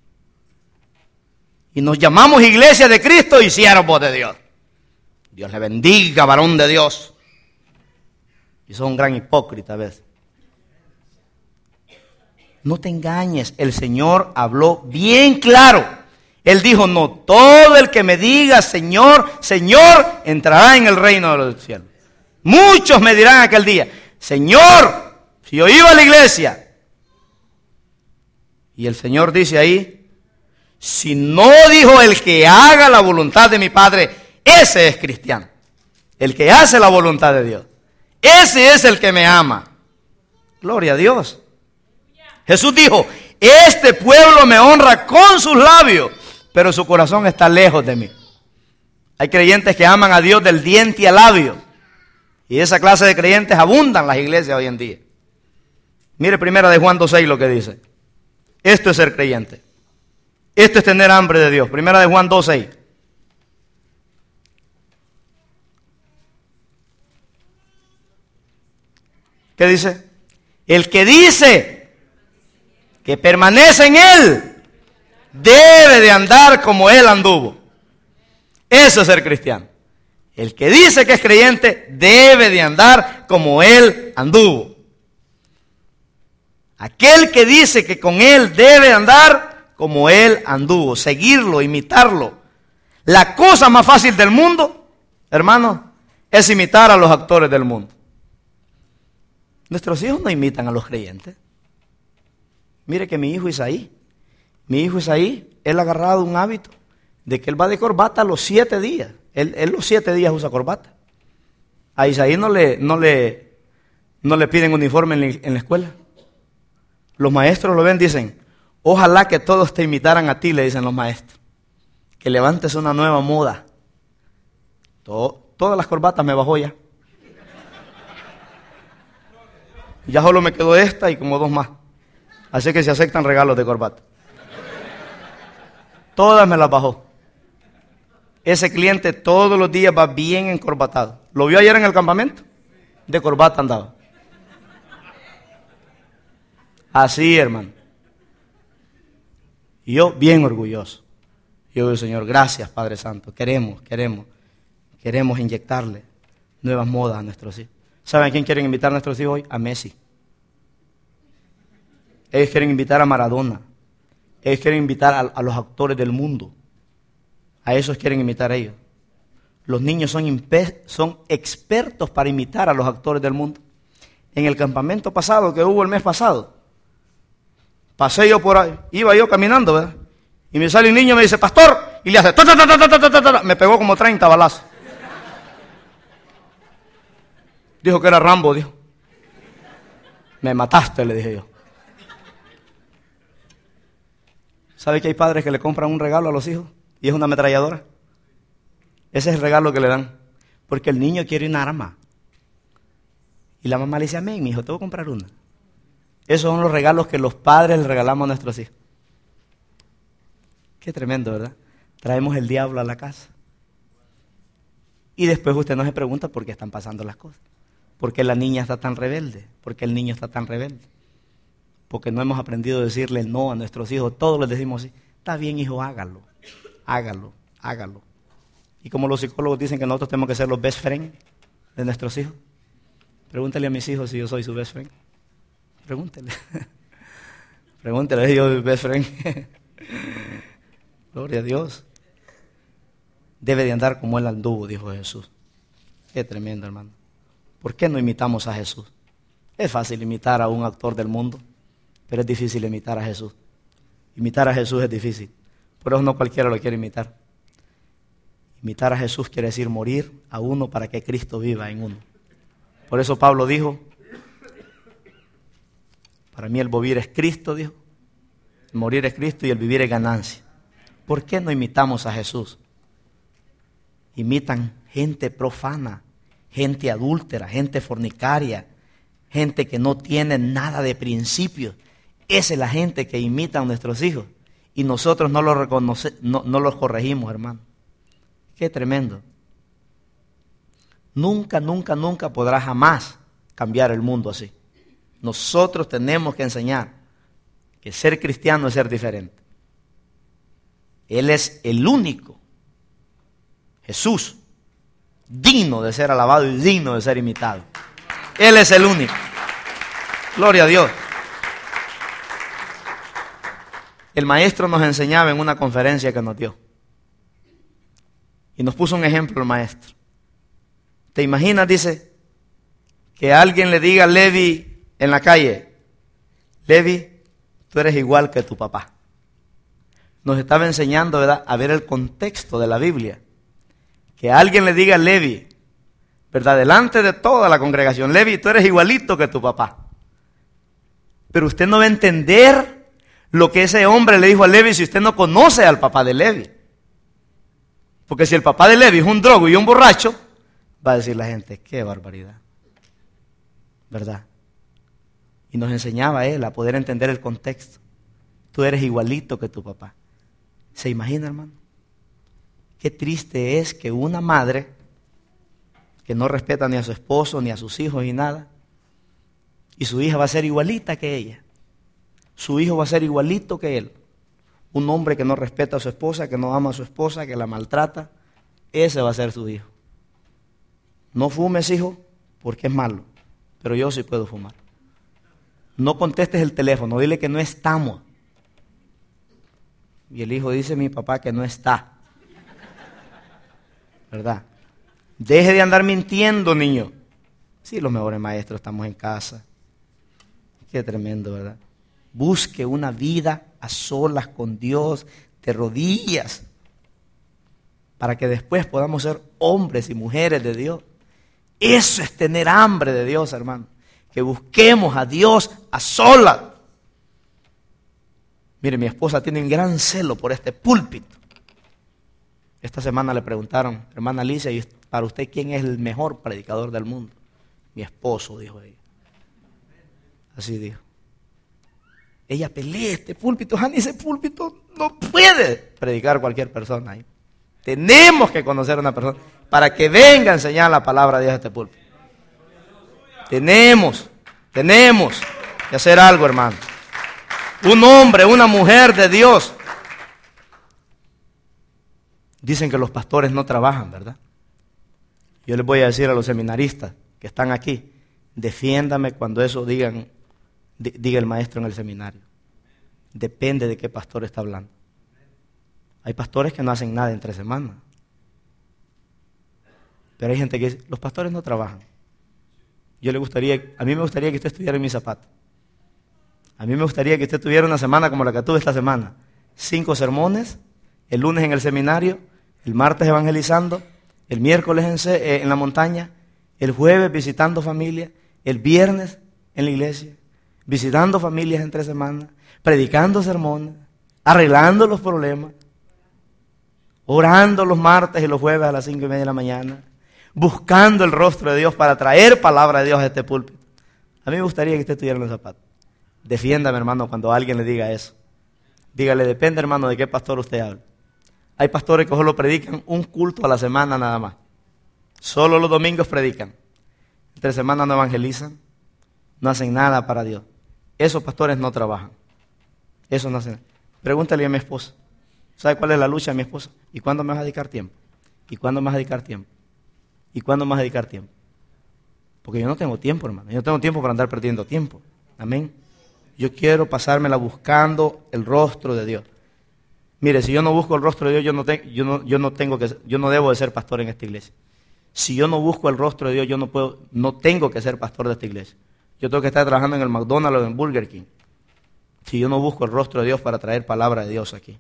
Y nos llamamos iglesia de Cristo y siervos de Dios. Dios le bendiga, varón de Dios. Y son un gran hipócrita a veces. No te engañes, el Señor habló bien claro. Él dijo, no todo el que me diga Señor, Señor, entrará en el reino de los cielos. Muchos me dirán aquel día, Señor, si yo iba a la iglesia. Y el Señor dice ahí, si no dijo el que haga la voluntad de mi Padre, ese es cristiano. El que hace la voluntad de Dios. Ese es el que me ama. Gloria a Dios. Jesús dijo, este pueblo me honra con sus labios, pero su corazón está lejos de mí. Hay creyentes que aman a Dios del diente al labio. Y esa clase de creyentes abundan en las iglesias hoy en día. Mire primera de Juan dos seis lo que dice. Esto es ser creyente. Esto es tener hambre de Dios. Primera de Juan dos seis. ¿Qué dice? El que dice que permanece en Él debe de andar como Él anduvo. Eso es ser cristiano. El que dice que es creyente debe de andar como Él anduvo. Aquel que dice que con él debe andar como él anduvo, seguirlo, imitarlo. La cosa más fácil del mundo, hermano, es imitar a los actores del mundo. Nuestros hijos no imitan a los creyentes. Mire que mi hijo Isaí, mi hijo Isaí, él ha agarrado un hábito de que él va de corbata los siete días. Él, él los siete días usa corbata. A Isaí no le, no le, no le piden uniforme en la, en la escuela. Los maestros lo ven, dicen, ojalá que todos te imitaran a ti, le dicen los maestros. Que levantes una nueva moda. Todo, todas las corbatas me bajó ya. Ya solo me quedó esta y como dos más. Así que se aceptan regalos de corbata. Todas me las bajó. Ese cliente todos los días va bien encorbatado. ¿Lo vio ayer en el campamento? De corbata andaba. Así, hermano. Y yo bien orgulloso. Yo digo, Señor, gracias, Padre Santo. Queremos, queremos, queremos inyectarle nuevas modas a nuestros hijos. ¿Saben a quién quieren invitar a nuestros hijos hoy? A Messi. Ellos quieren invitar a Maradona. Ellos quieren invitar a, a los actores del mundo. A esos quieren imitar a ellos. Los niños son, impe- son expertos para imitar a los actores del mundo. En el campamento pasado, que hubo el mes pasado, pasé yo por ahí, iba yo caminando, ¿verdad? Y me sale un niño y me dice, pastor, y le hace, ta, ta, ta, ta, ta, ta, ta, ta. Me pegó como treinta balazos. Dijo que era Rambo, dijo. Me mataste, le dije yo. ¿Sabe que hay padres que le compran un regalo a los hijos? Y es una ametralladora. Ese es el regalo que le dan. Porque el niño quiere una arma. Y la mamá le dice, amén, mi hijo, te voy a comprar una. Esos son los regalos que los padres le regalamos a nuestros hijos. Qué tremendo, ¿verdad? Traemos el diablo a la casa. Y después usted no se pregunta por qué están pasando las cosas. ¿Por qué la niña está tan rebelde? ¿Por qué el niño está tan rebelde? Porque no hemos aprendido a decirle no a nuestros hijos. Todos les decimos así, está bien, hijo, hágalo, hágalo, hágalo. Y como los psicólogos dicen que nosotros tenemos que ser los best friends de nuestros hijos. Pregúntele a mis hijos si yo soy su best friend. Pregúntele. Pregúntele si yo soy best friend. Gloria a Dios. Debe de andar como él anduvo, dijo Jesús. Qué tremendo, hermano. ¿Por qué no imitamos a Jesús? Es fácil imitar a un actor del mundo, pero es difícil imitar a Jesús. Imitar a Jesús es difícil. Por eso no cualquiera lo quiere imitar. Imitar a Jesús quiere decir morir a uno para que Cristo viva en uno. Por eso Pablo dijo, para mí el vivir es Cristo, dijo. El morir es Cristo y el vivir es ganancia. ¿Por qué no imitamos a Jesús? Imitan gente profana, gente adúltera, gente fornicaria, gente que no tiene nada de principios. Esa es la gente que imita a nuestros hijos. Y nosotros no los reconoce, no, no los corregimos, hermano. Qué tremendo. Nunca, nunca, nunca podrá jamás cambiar el mundo así. Nosotros tenemos que enseñar que ser cristiano es ser diferente. Él es el único, Jesús, digno de ser alabado y digno de ser imitado. Él es el único. Gloria a Dios. El maestro nos enseñaba en una conferencia que nos dio. Y nos puso un ejemplo el maestro. ¿Te imaginas, dice, que alguien le diga a Levi en la calle, Levi, tú eres igual que tu papá? Nos estaba enseñando, ¿verdad?, a ver el contexto de la Biblia. Que alguien le diga a Levi, ¿verdad?, delante de toda la congregación, Levi, tú eres igualito que tu papá. Pero usted no va a entender lo que ese hombre le dijo a Levi si usted no conoce al papá de Levi. Porque si el papá de Levi es un drogo y un borracho, va a decir la gente, qué barbaridad, ¿verdad? Y nos enseñaba a él a poder entender el contexto. Tú eres igualito que tu papá. ¿Se imagina, hermano? Qué triste es que una madre que no respeta ni a su esposo, ni a sus hijos, ni nada, y su hija va a ser igualita que ella. Su hijo va a ser igualito que él. Un hombre que no respeta a su esposa, que no ama a su esposa, que la maltrata, ese va a ser su hijo. No fumes, hijo, porque es malo, pero yo sí puedo fumar. No contestes el teléfono, dile que no estamos. Y el hijo dice, mi papá que no está. ¿Verdad? Deje de andar mintiendo, niño. Sí, los mejores maestros estamos en casa. Qué tremendo, ¿verdad? Busque una vida a solas con Dios, de rodillas, para que después podamos ser hombres y mujeres de Dios. Eso es tener hambre de Dios, hermano. Que busquemos a Dios a solas. Mire, mi esposa tiene un gran celo por este púlpito. Esta semana le preguntaron, hermana Alicia, ¿y para usted quién es el mejor predicador del mundo? Mi esposo, dijo ella. Así dijo. Ella pelea este púlpito, Jani, ese púlpito no puede predicar cualquier persona ahí. Tenemos que conocer a una persona para que venga a enseñar la palabra de Dios a este púlpito. Tenemos, tenemos que hacer algo, hermano. Un hombre, una mujer de Dios. Dicen que los pastores no trabajan, ¿verdad? Yo les voy a decir a los seminaristas que están aquí, defiéndame cuando eso digan, diga el maestro en el seminario. Depende de qué pastor está hablando. Hay pastores que no hacen nada entre semanas. Pero hay gente que dice, los pastores no trabajan. Yo le gustaría, a mí me gustaría que usted estudiara en mis zapatos. A mí me gustaría que usted tuviera una semana como la que tuve esta semana. Cinco sermones, el lunes en el seminario, el martes evangelizando, el miércoles en, en la montaña, el jueves visitando familias, el viernes en la iglesia, visitando familias entre semanas, predicando sermones, arreglando los problemas, orando los martes y los jueves a las cinco y media de la mañana, buscando el rostro de Dios para traer palabra de Dios a este púlpito. A mí me gustaría que usted tuviera los zapatos. Defiéndame, hermano, cuando alguien le diga eso. Dígale, depende, hermano, de qué pastor usted habla. Hay pastores que solo predican un culto a la semana nada más. Solo los domingos predican. Entre semana no evangelizan, no hacen nada para Dios. Esos pastores no trabajan. Eso no hacen. Pregúntale a mi esposa. ¿Sabe cuál es la lucha de mi esposa? ¿Y cuándo me vas a dedicar tiempo? ¿Y cuándo me vas a dedicar tiempo? ¿Y cuándo me vas a dedicar tiempo? Porque yo no tengo tiempo, hermano. Yo no tengo tiempo para andar perdiendo tiempo. Amén. Yo quiero pasármela buscando el rostro de Dios. Mire, si yo no busco el rostro de Dios, yo no, te, yo no, yo no tengo que, yo no debo de ser pastor en esta iglesia. Si yo no busco el rostro de Dios, yo no puedo, no tengo que ser pastor de esta iglesia. Yo tengo que estar trabajando en el McDonald's o en Burger King. Si yo no busco el rostro de Dios para traer palabra de Dios aquí.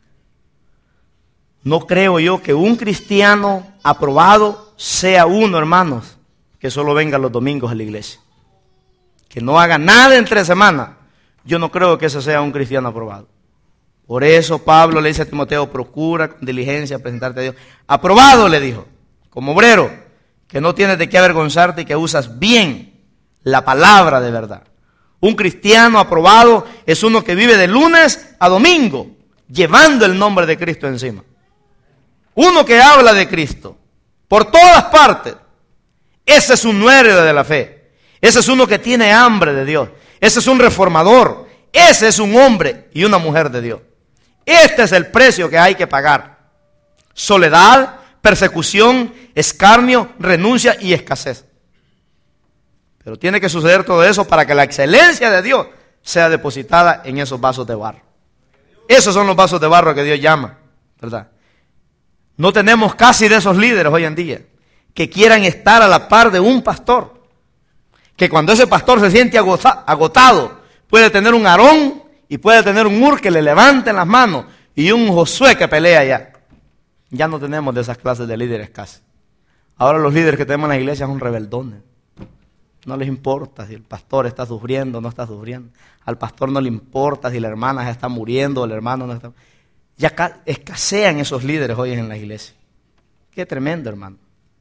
No creo yo que un cristiano aprobado sea uno, hermanos, que solo venga los domingos a la iglesia. Que no haga nada entre semanas. Yo no creo que ese sea un cristiano aprobado. Por eso Pablo le dice a Timoteo, procura con diligencia presentarte a Dios. Aprobado, le dijo, como obrero, que no tienes de qué avergonzarte y que usas bien la palabra de verdad. Un cristiano aprobado es uno que vive de lunes a domingo, llevando el nombre de Cristo encima. Uno que habla de Cristo por todas partes. Ese es un héroe de la fe. Ese es uno que tiene hambre de Dios. Ese es un reformador. Ese es un hombre y una mujer de Dios. Este es el precio que hay que pagar. Soledad, persecución, escarnio, renuncia y escasez. Pero tiene que suceder todo eso para que la excelencia de Dios sea depositada en esos vasos de barro. Esos son los vasos de barro que Dios llama, ¿verdad? No tenemos casi de esos líderes hoy en día que quieran estar a la par de un pastor. Que cuando ese pastor se siente agotado, puede tener un Aarón y puede tener un Ur que le levanten las manos y un Josué que pelea ya. Ya no tenemos de esas clases de líderes casi. Ahora los líderes que tenemos en la iglesia son rebeldones. No les importa si el pastor está sufriendo o no está sufriendo. Al pastor no le importa si la hermana ya está muriendo o el hermano no está. Ya escasean esos líderes hoy en la iglesia. Qué tremendo, hermano.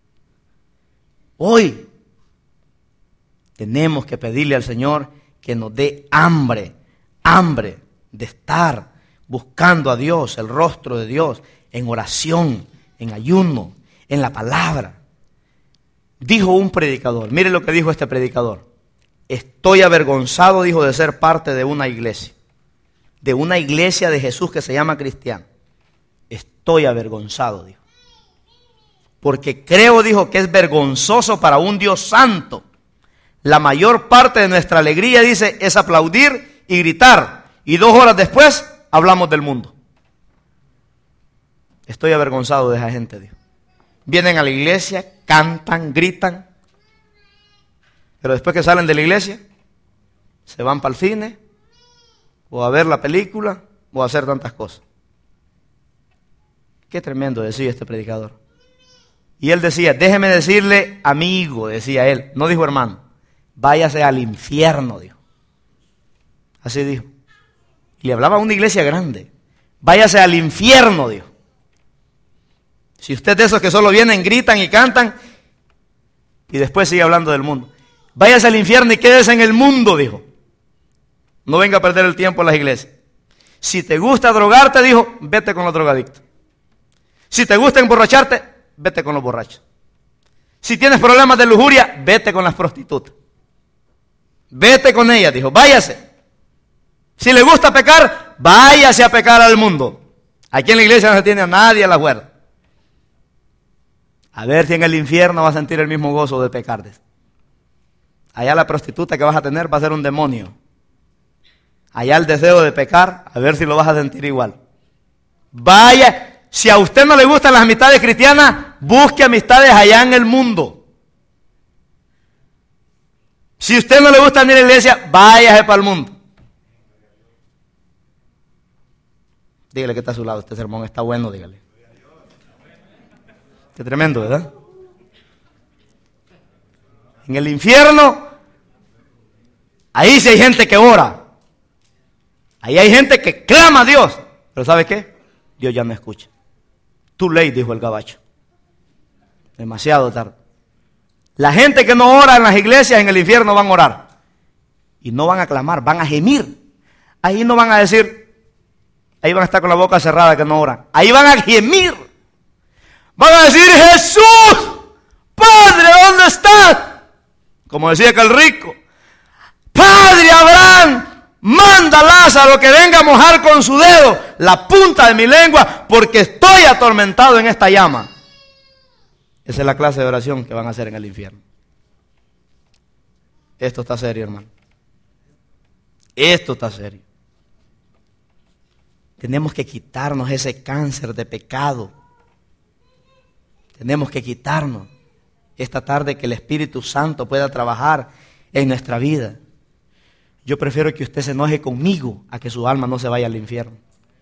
Hoy tenemos que pedirle al Señor que nos dé hambre, hambre de estar buscando a Dios, el rostro de Dios, en oración, en ayuno, en la palabra. Dijo un predicador, mire lo que dijo este predicador. Estoy avergonzado, dijo, de ser parte de una iglesia. De una iglesia de Jesús que se llama cristiano. Estoy avergonzado, dijo. Porque creo, dijo, que es vergonzoso para un Dios santo La mayor parte de nuestra alegría, dice, es aplaudir y gritar. Y dos horas después hablamos del mundo. Estoy avergonzado de esa gente, Dios. Vienen a la iglesia, cantan, gritan. Pero después que salen de la iglesia, se van para el cine, o a ver la película, o a hacer tantas cosas. Qué tremendo decía este predicador. Y él decía, déjeme decirle amigo, decía él, no dijo hermano, váyase al infierno, dijo. Así dijo. Y le hablaba a una iglesia grande, váyase al infierno, dijo. Si usted es de esos que solo vienen, gritan y cantan, y después sigue hablando del mundo, váyase al infierno y quédese en el mundo, dijo. No venga a perder el tiempo en las iglesias. Si te gusta drogarte, dijo, vete con los drogadictos. Si te gusta emborracharte, vete con los borrachos. Si tienes problemas de lujuria, vete con las prostitutas. Vete con ellas, dijo, váyase. Si le gusta pecar, váyase a pecar al mundo. Aquí en la iglesia no se tiene a nadie a la cuerda. A ver si en el infierno vas a sentir el mismo gozo de pecar. Allá la prostituta que vas a tener va a ser un demonio. Allá el deseo de pecar, a ver si lo vas a sentir igual. Vaya, si a usted no le gustan las amistades cristianas, busque amistades allá en el mundo. Si a usted no le gusta venir a la iglesia, váyase para el mundo. Dígale que está a su lado, este sermón está bueno, dígale. Qué tremendo, ¿verdad? En el infierno, ahí sí hay gente que ora. Ahí hay gente que clama a Dios. Pero ¿sabe qué? Dios ya no escucha. Too late, dijo el gabacho. Demasiado tarde. La gente que no ora en las iglesias en el infierno van a orar. Y no van a clamar, van a gemir. Ahí no van a decir, ahí van a estar con la boca cerrada que no oran. Ahí van a gemir. Van a decir, Jesús, Padre, ¿dónde estás? Como decía aquel rico. Padre Abraham, manda a Lázaro que venga a mojar con su dedo la punta de mi lengua porque estoy atormentado en esta llama. Esa es la clase de oración que van a hacer en el infierno. Esto está serio, hermano. Esto está serio. Tenemos que quitarnos ese cáncer de pecado. Tenemos que quitarnos esta tarde que el Espíritu Santo pueda trabajar en nuestra vida. Yo prefiero que usted se enoje conmigo a que su alma no se vaya al infierno.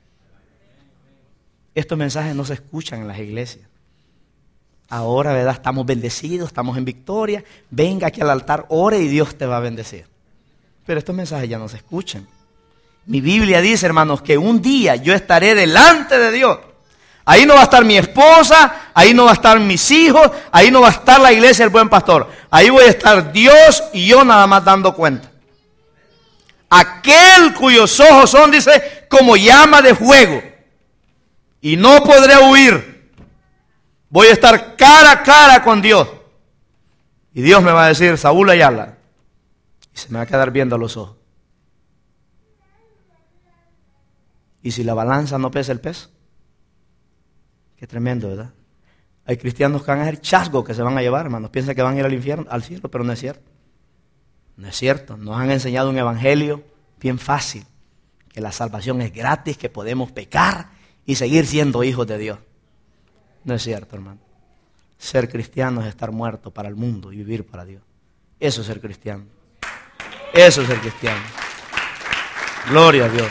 Estos mensajes no se escuchan en las iglesias. Ahora, ¿verdad? Estamos bendecidos, estamos en victoria. Venga aquí al altar, ore y Dios te va a bendecir. Pero estos mensajes ya no se escuchan. Mi Biblia dice, hermanos, que un día yo estaré delante de Dios. Ahí no va a estar mi esposa, ahí no va a estar mis hijos, ahí no va a estar la iglesia del buen pastor. Ahí voy a estar Dios y yo nada más dando cuenta. Aquel cuyos ojos son, dice, como llama de fuego. Y no podré huir. Voy a estar cara a cara con Dios. Y Dios me va a decir, Saúl Ayala. Y se me va a quedar viendo a los ojos. ¿Y si la balanza no pesa el peso? Qué tremendo, ¿verdad? Hay cristianos que van a hacer chasgo que se van a llevar, hermanos. Piensan que van a ir al infierno, al cielo, pero no es cierto. No es cierto. Nos han enseñado un evangelio bien fácil. Que la salvación es gratis, que podemos pecar y seguir siendo hijos de Dios. No es cierto, hermano. Ser cristiano es estar muerto para el mundo y vivir para Dios. Eso es ser cristiano. Eso es ser cristiano. Gloria a Dios.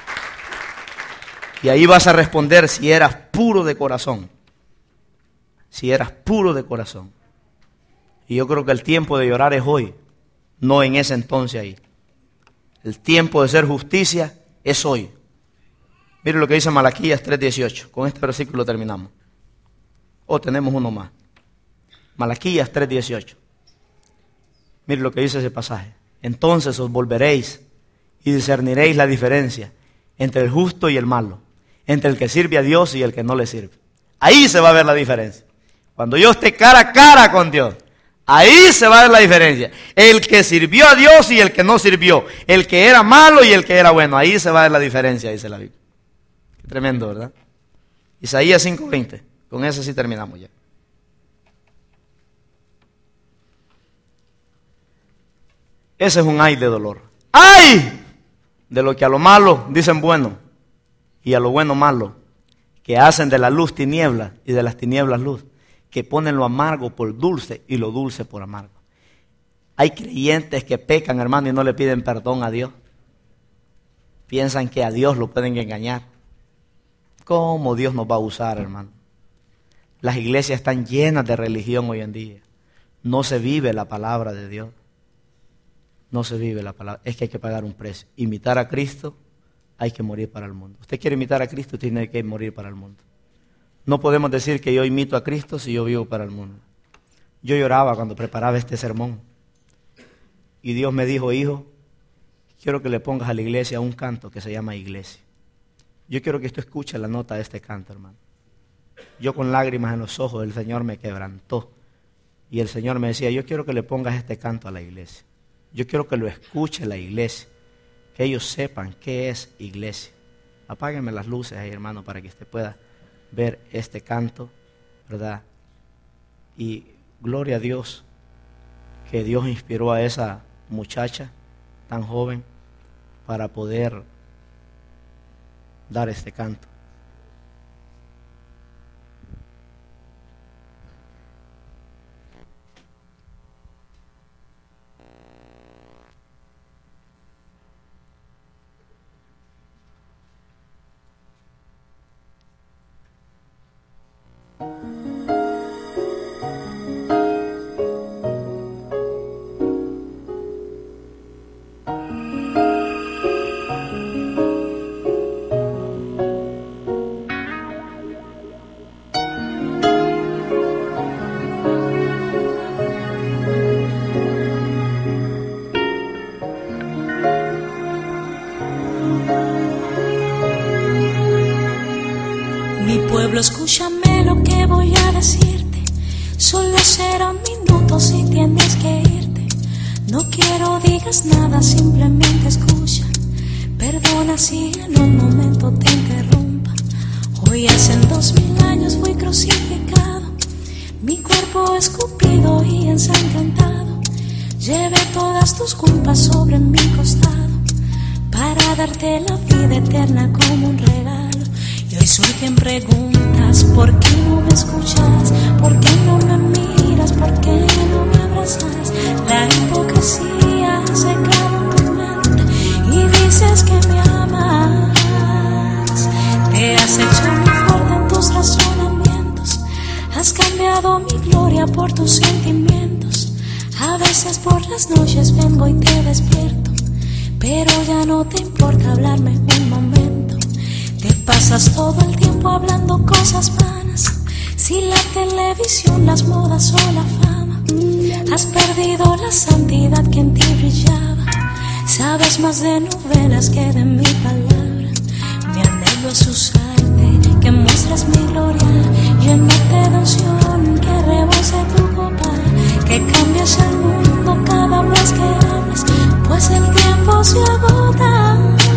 Y ahí vas a responder si eras puro de corazón. Si eras puro de corazón. Y yo creo que el tiempo de llorar es hoy, no en ese entonces ahí. El tiempo de hacer justicia es hoy. Mire lo que dice Malaquías tres dieciocho. Con este versículo terminamos. O tenemos uno más. Malaquías tres dieciocho. Mire lo que dice ese pasaje. Entonces os volveréis y discerniréis la diferencia entre el justo y el malo, entre el que sirve a Dios y el que no le sirve. Ahí se va a ver la diferencia. Cuando yo esté cara a cara con Dios, ahí se va a ver la diferencia. El que sirvió a Dios y el que no sirvió. El que era malo y el que era bueno. Ahí se va a ver la diferencia, dice la Biblia. Qué tremendo, ¿verdad? Isaías cinco veinte. Con eso sí terminamos ya. Ese es un ay de dolor. ¡Ay! De lo que a lo malo dicen bueno y a lo bueno malo, que hacen de la luz tinieblas y de las tinieblas luz, que ponen lo amargo por dulce y lo dulce por amargo. Hay creyentes que pecan, hermano, y no le piden perdón a Dios. Piensan que a Dios lo pueden engañar. ¿Cómo Dios nos va a usar, hermano? Las iglesias están llenas de religión hoy en día. No se vive la palabra de Dios. No se vive la palabra. Es que hay que pagar un precio. Imitar a Cristo, hay que morir para el mundo. Usted quiere imitar a Cristo, tiene que morir para el mundo. No podemos decir que yo imito a Cristo si yo vivo para el mundo. Yo lloraba cuando preparaba este sermón. Y Dios me dijo, hijo, quiero que le pongas a la iglesia un canto que se llama iglesia. Yo quiero que usted escuche la nota de este canto, hermano. Yo con lágrimas en los ojos, el Señor me quebrantó. Y el Señor me decía, yo quiero que le pongas este canto a la iglesia. Yo quiero que lo escuche la iglesia. Que ellos sepan qué es iglesia. Apáguenme las luces ahí, hermano, para que usted pueda ver este canto, ¿verdad? Y gloria a Dios, que Dios inspiró a esa muchacha tan joven para poder dar este canto. Escúchame lo que voy a decirte. Solo serán minutos y tienes que irte. No quiero digas nada, simplemente escucha. Perdona si en un momento te interrumpa. Hoy hace dos mil años fui crucificado, mi cuerpo escupido y ensangrentado. Llevé todas tus culpas sobre mi costado para darte la vida eterna como un regalo. Y hoy surgen preguntas, ¿por qué no me escuchas? ¿Por qué no me miras? ¿Por qué no me abrazas? La hipocresía ha secado tu mente y dices que me amas. Te has hecho muy fuerte en tus razonamientos, has cambiado mi gloria por tus sentimientos. A veces por las noches vengo y te despierto, pero ya no te importa hablarme un momento. Te pasas todo el tiempo hablando cosas vanas, si la televisión, las modas o la fama. Has perdido la santidad que en ti brillaba. Sabes más de novelas que de mi palabra. Mi anhelo es usarte, que muestres mi gloria, llénate de unción, que rebose tu copa, que cambies el mundo cada vez que hables, pues el tiempo se agota.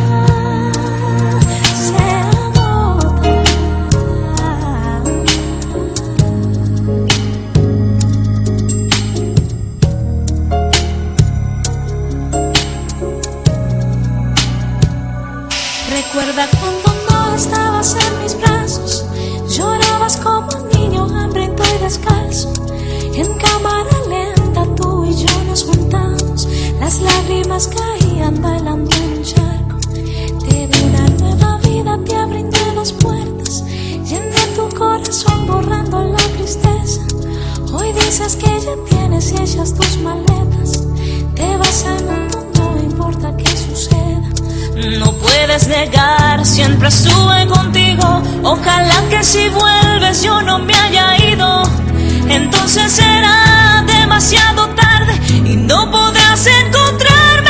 Recuerda cuando no estabas en mis brazos, llorabas como un niño hambriento y descalzo. En cámara lenta tú y yo nos juntamos, las lágrimas caían bailando en un charco. Te di una nueva vida, te abrí las puertas, llené tu corazón borrando la tristeza. Hoy dices que ya tienes hechas tus maletas, te vas al mundo, no importa qué suceda. No puedes negar, siempre estuve contigo. Ojalá que si vuelves yo no me haya ido. Entonces será demasiado tarde y no podrás encontrarme.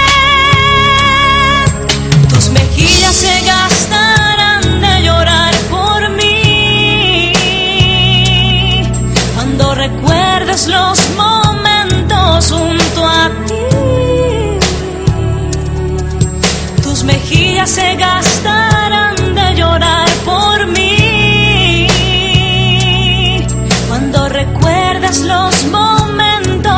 Tus mejillas se gastarán de llorar por mí cuando recuerdes los momentos junto a ti. Tus mejillas se gastarán de llorar por mí cuando recuerdes los momentos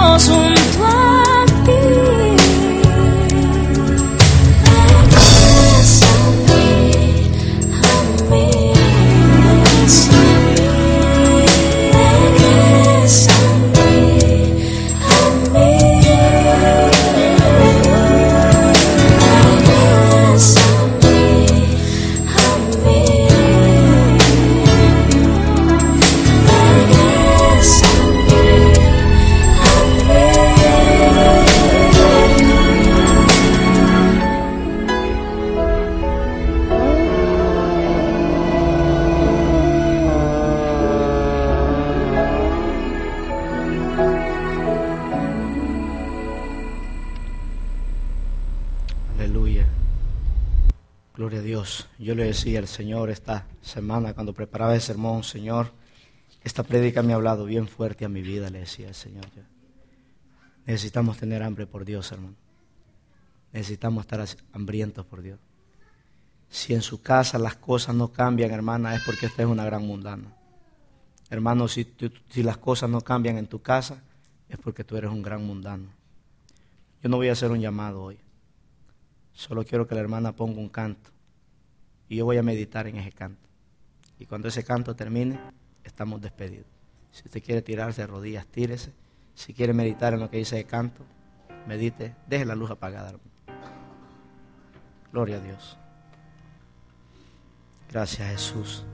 yo le decía al Señor esta semana cuando preparaba el sermón, Señor, esta prédica me ha hablado bien fuerte a mi vida, le decía al Señor. Necesitamos tener hambre por Dios, hermano. Necesitamos estar hambrientos por Dios. Si en su casa las cosas no cambian, hermana, es porque usted es una gran mundana. Hermano, si, tú, si las cosas no cambian en tu casa, es porque tú eres un gran mundano. Yo no voy a hacer un llamado hoy. Solo quiero que la hermana ponga un canto. Y yo voy a meditar en ese canto. Y cuando ese canto termine, estamos despedidos. Si usted quiere tirarse de rodillas, tírese. Si quiere meditar en lo que dice el canto, medite. Deje la luz apagada, hermano. Gloria a Dios. Gracias, Jesús.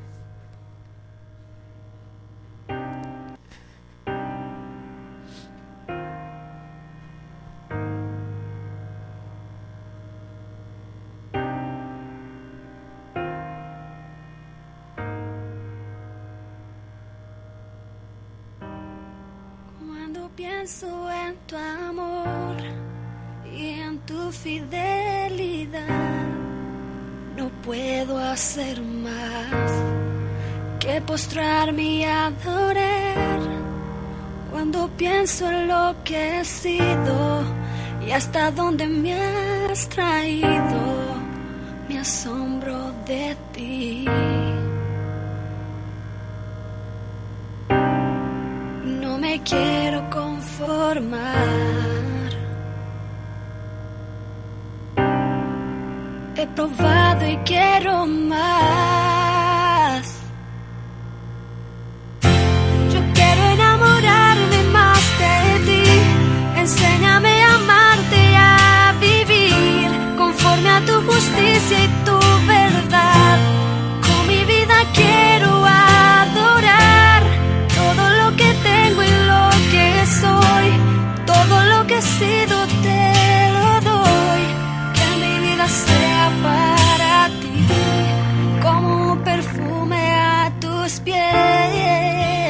Pienso en tu amor y en tu fidelidad. No puedo hacer más que postrarme y adorar. Cuando pienso en lo que he sido y hasta dónde me has traído, me asombro de ti. No me quiero conformar. He probado y quiero más. Yo quiero enamorarme más de ti. Enséñame a amarte y a vivir conforme a tu justicia y tu verdad. Con mi vida quiero adorar todo lo que tengo y lo que soy, todo lo que he sido te lo doy. Que mi vida sea para ti como un perfume a tus pies.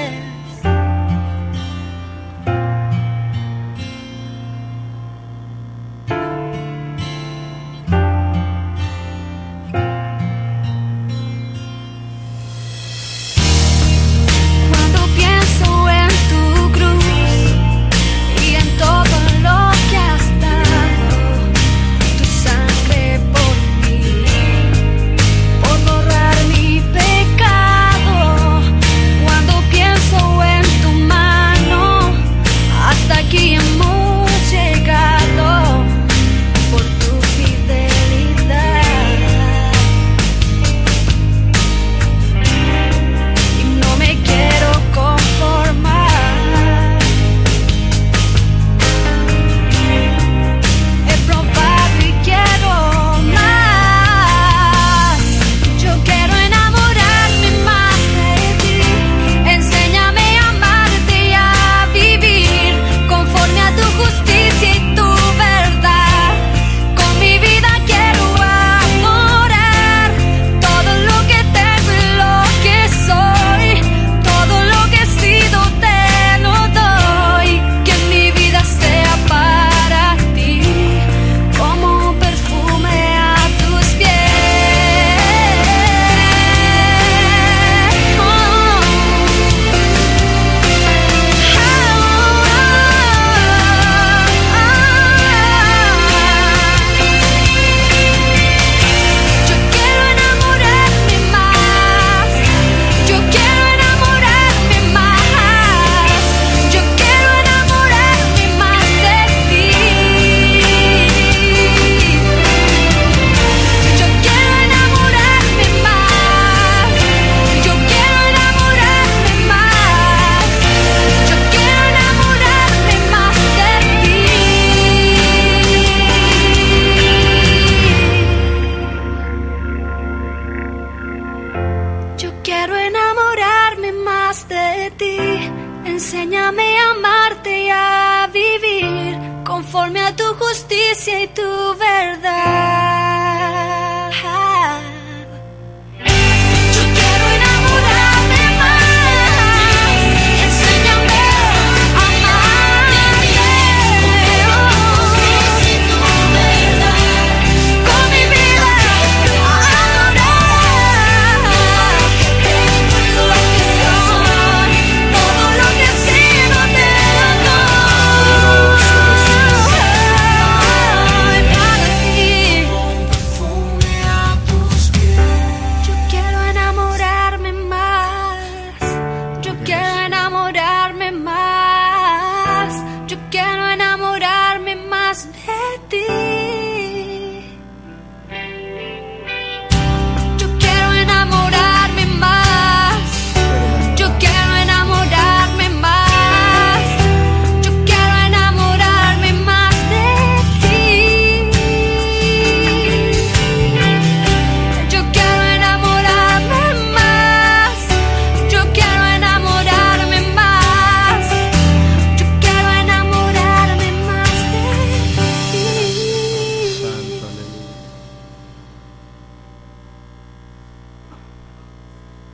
Enséñame a amarte y a vivir conforme a tu justicia y tu verdad.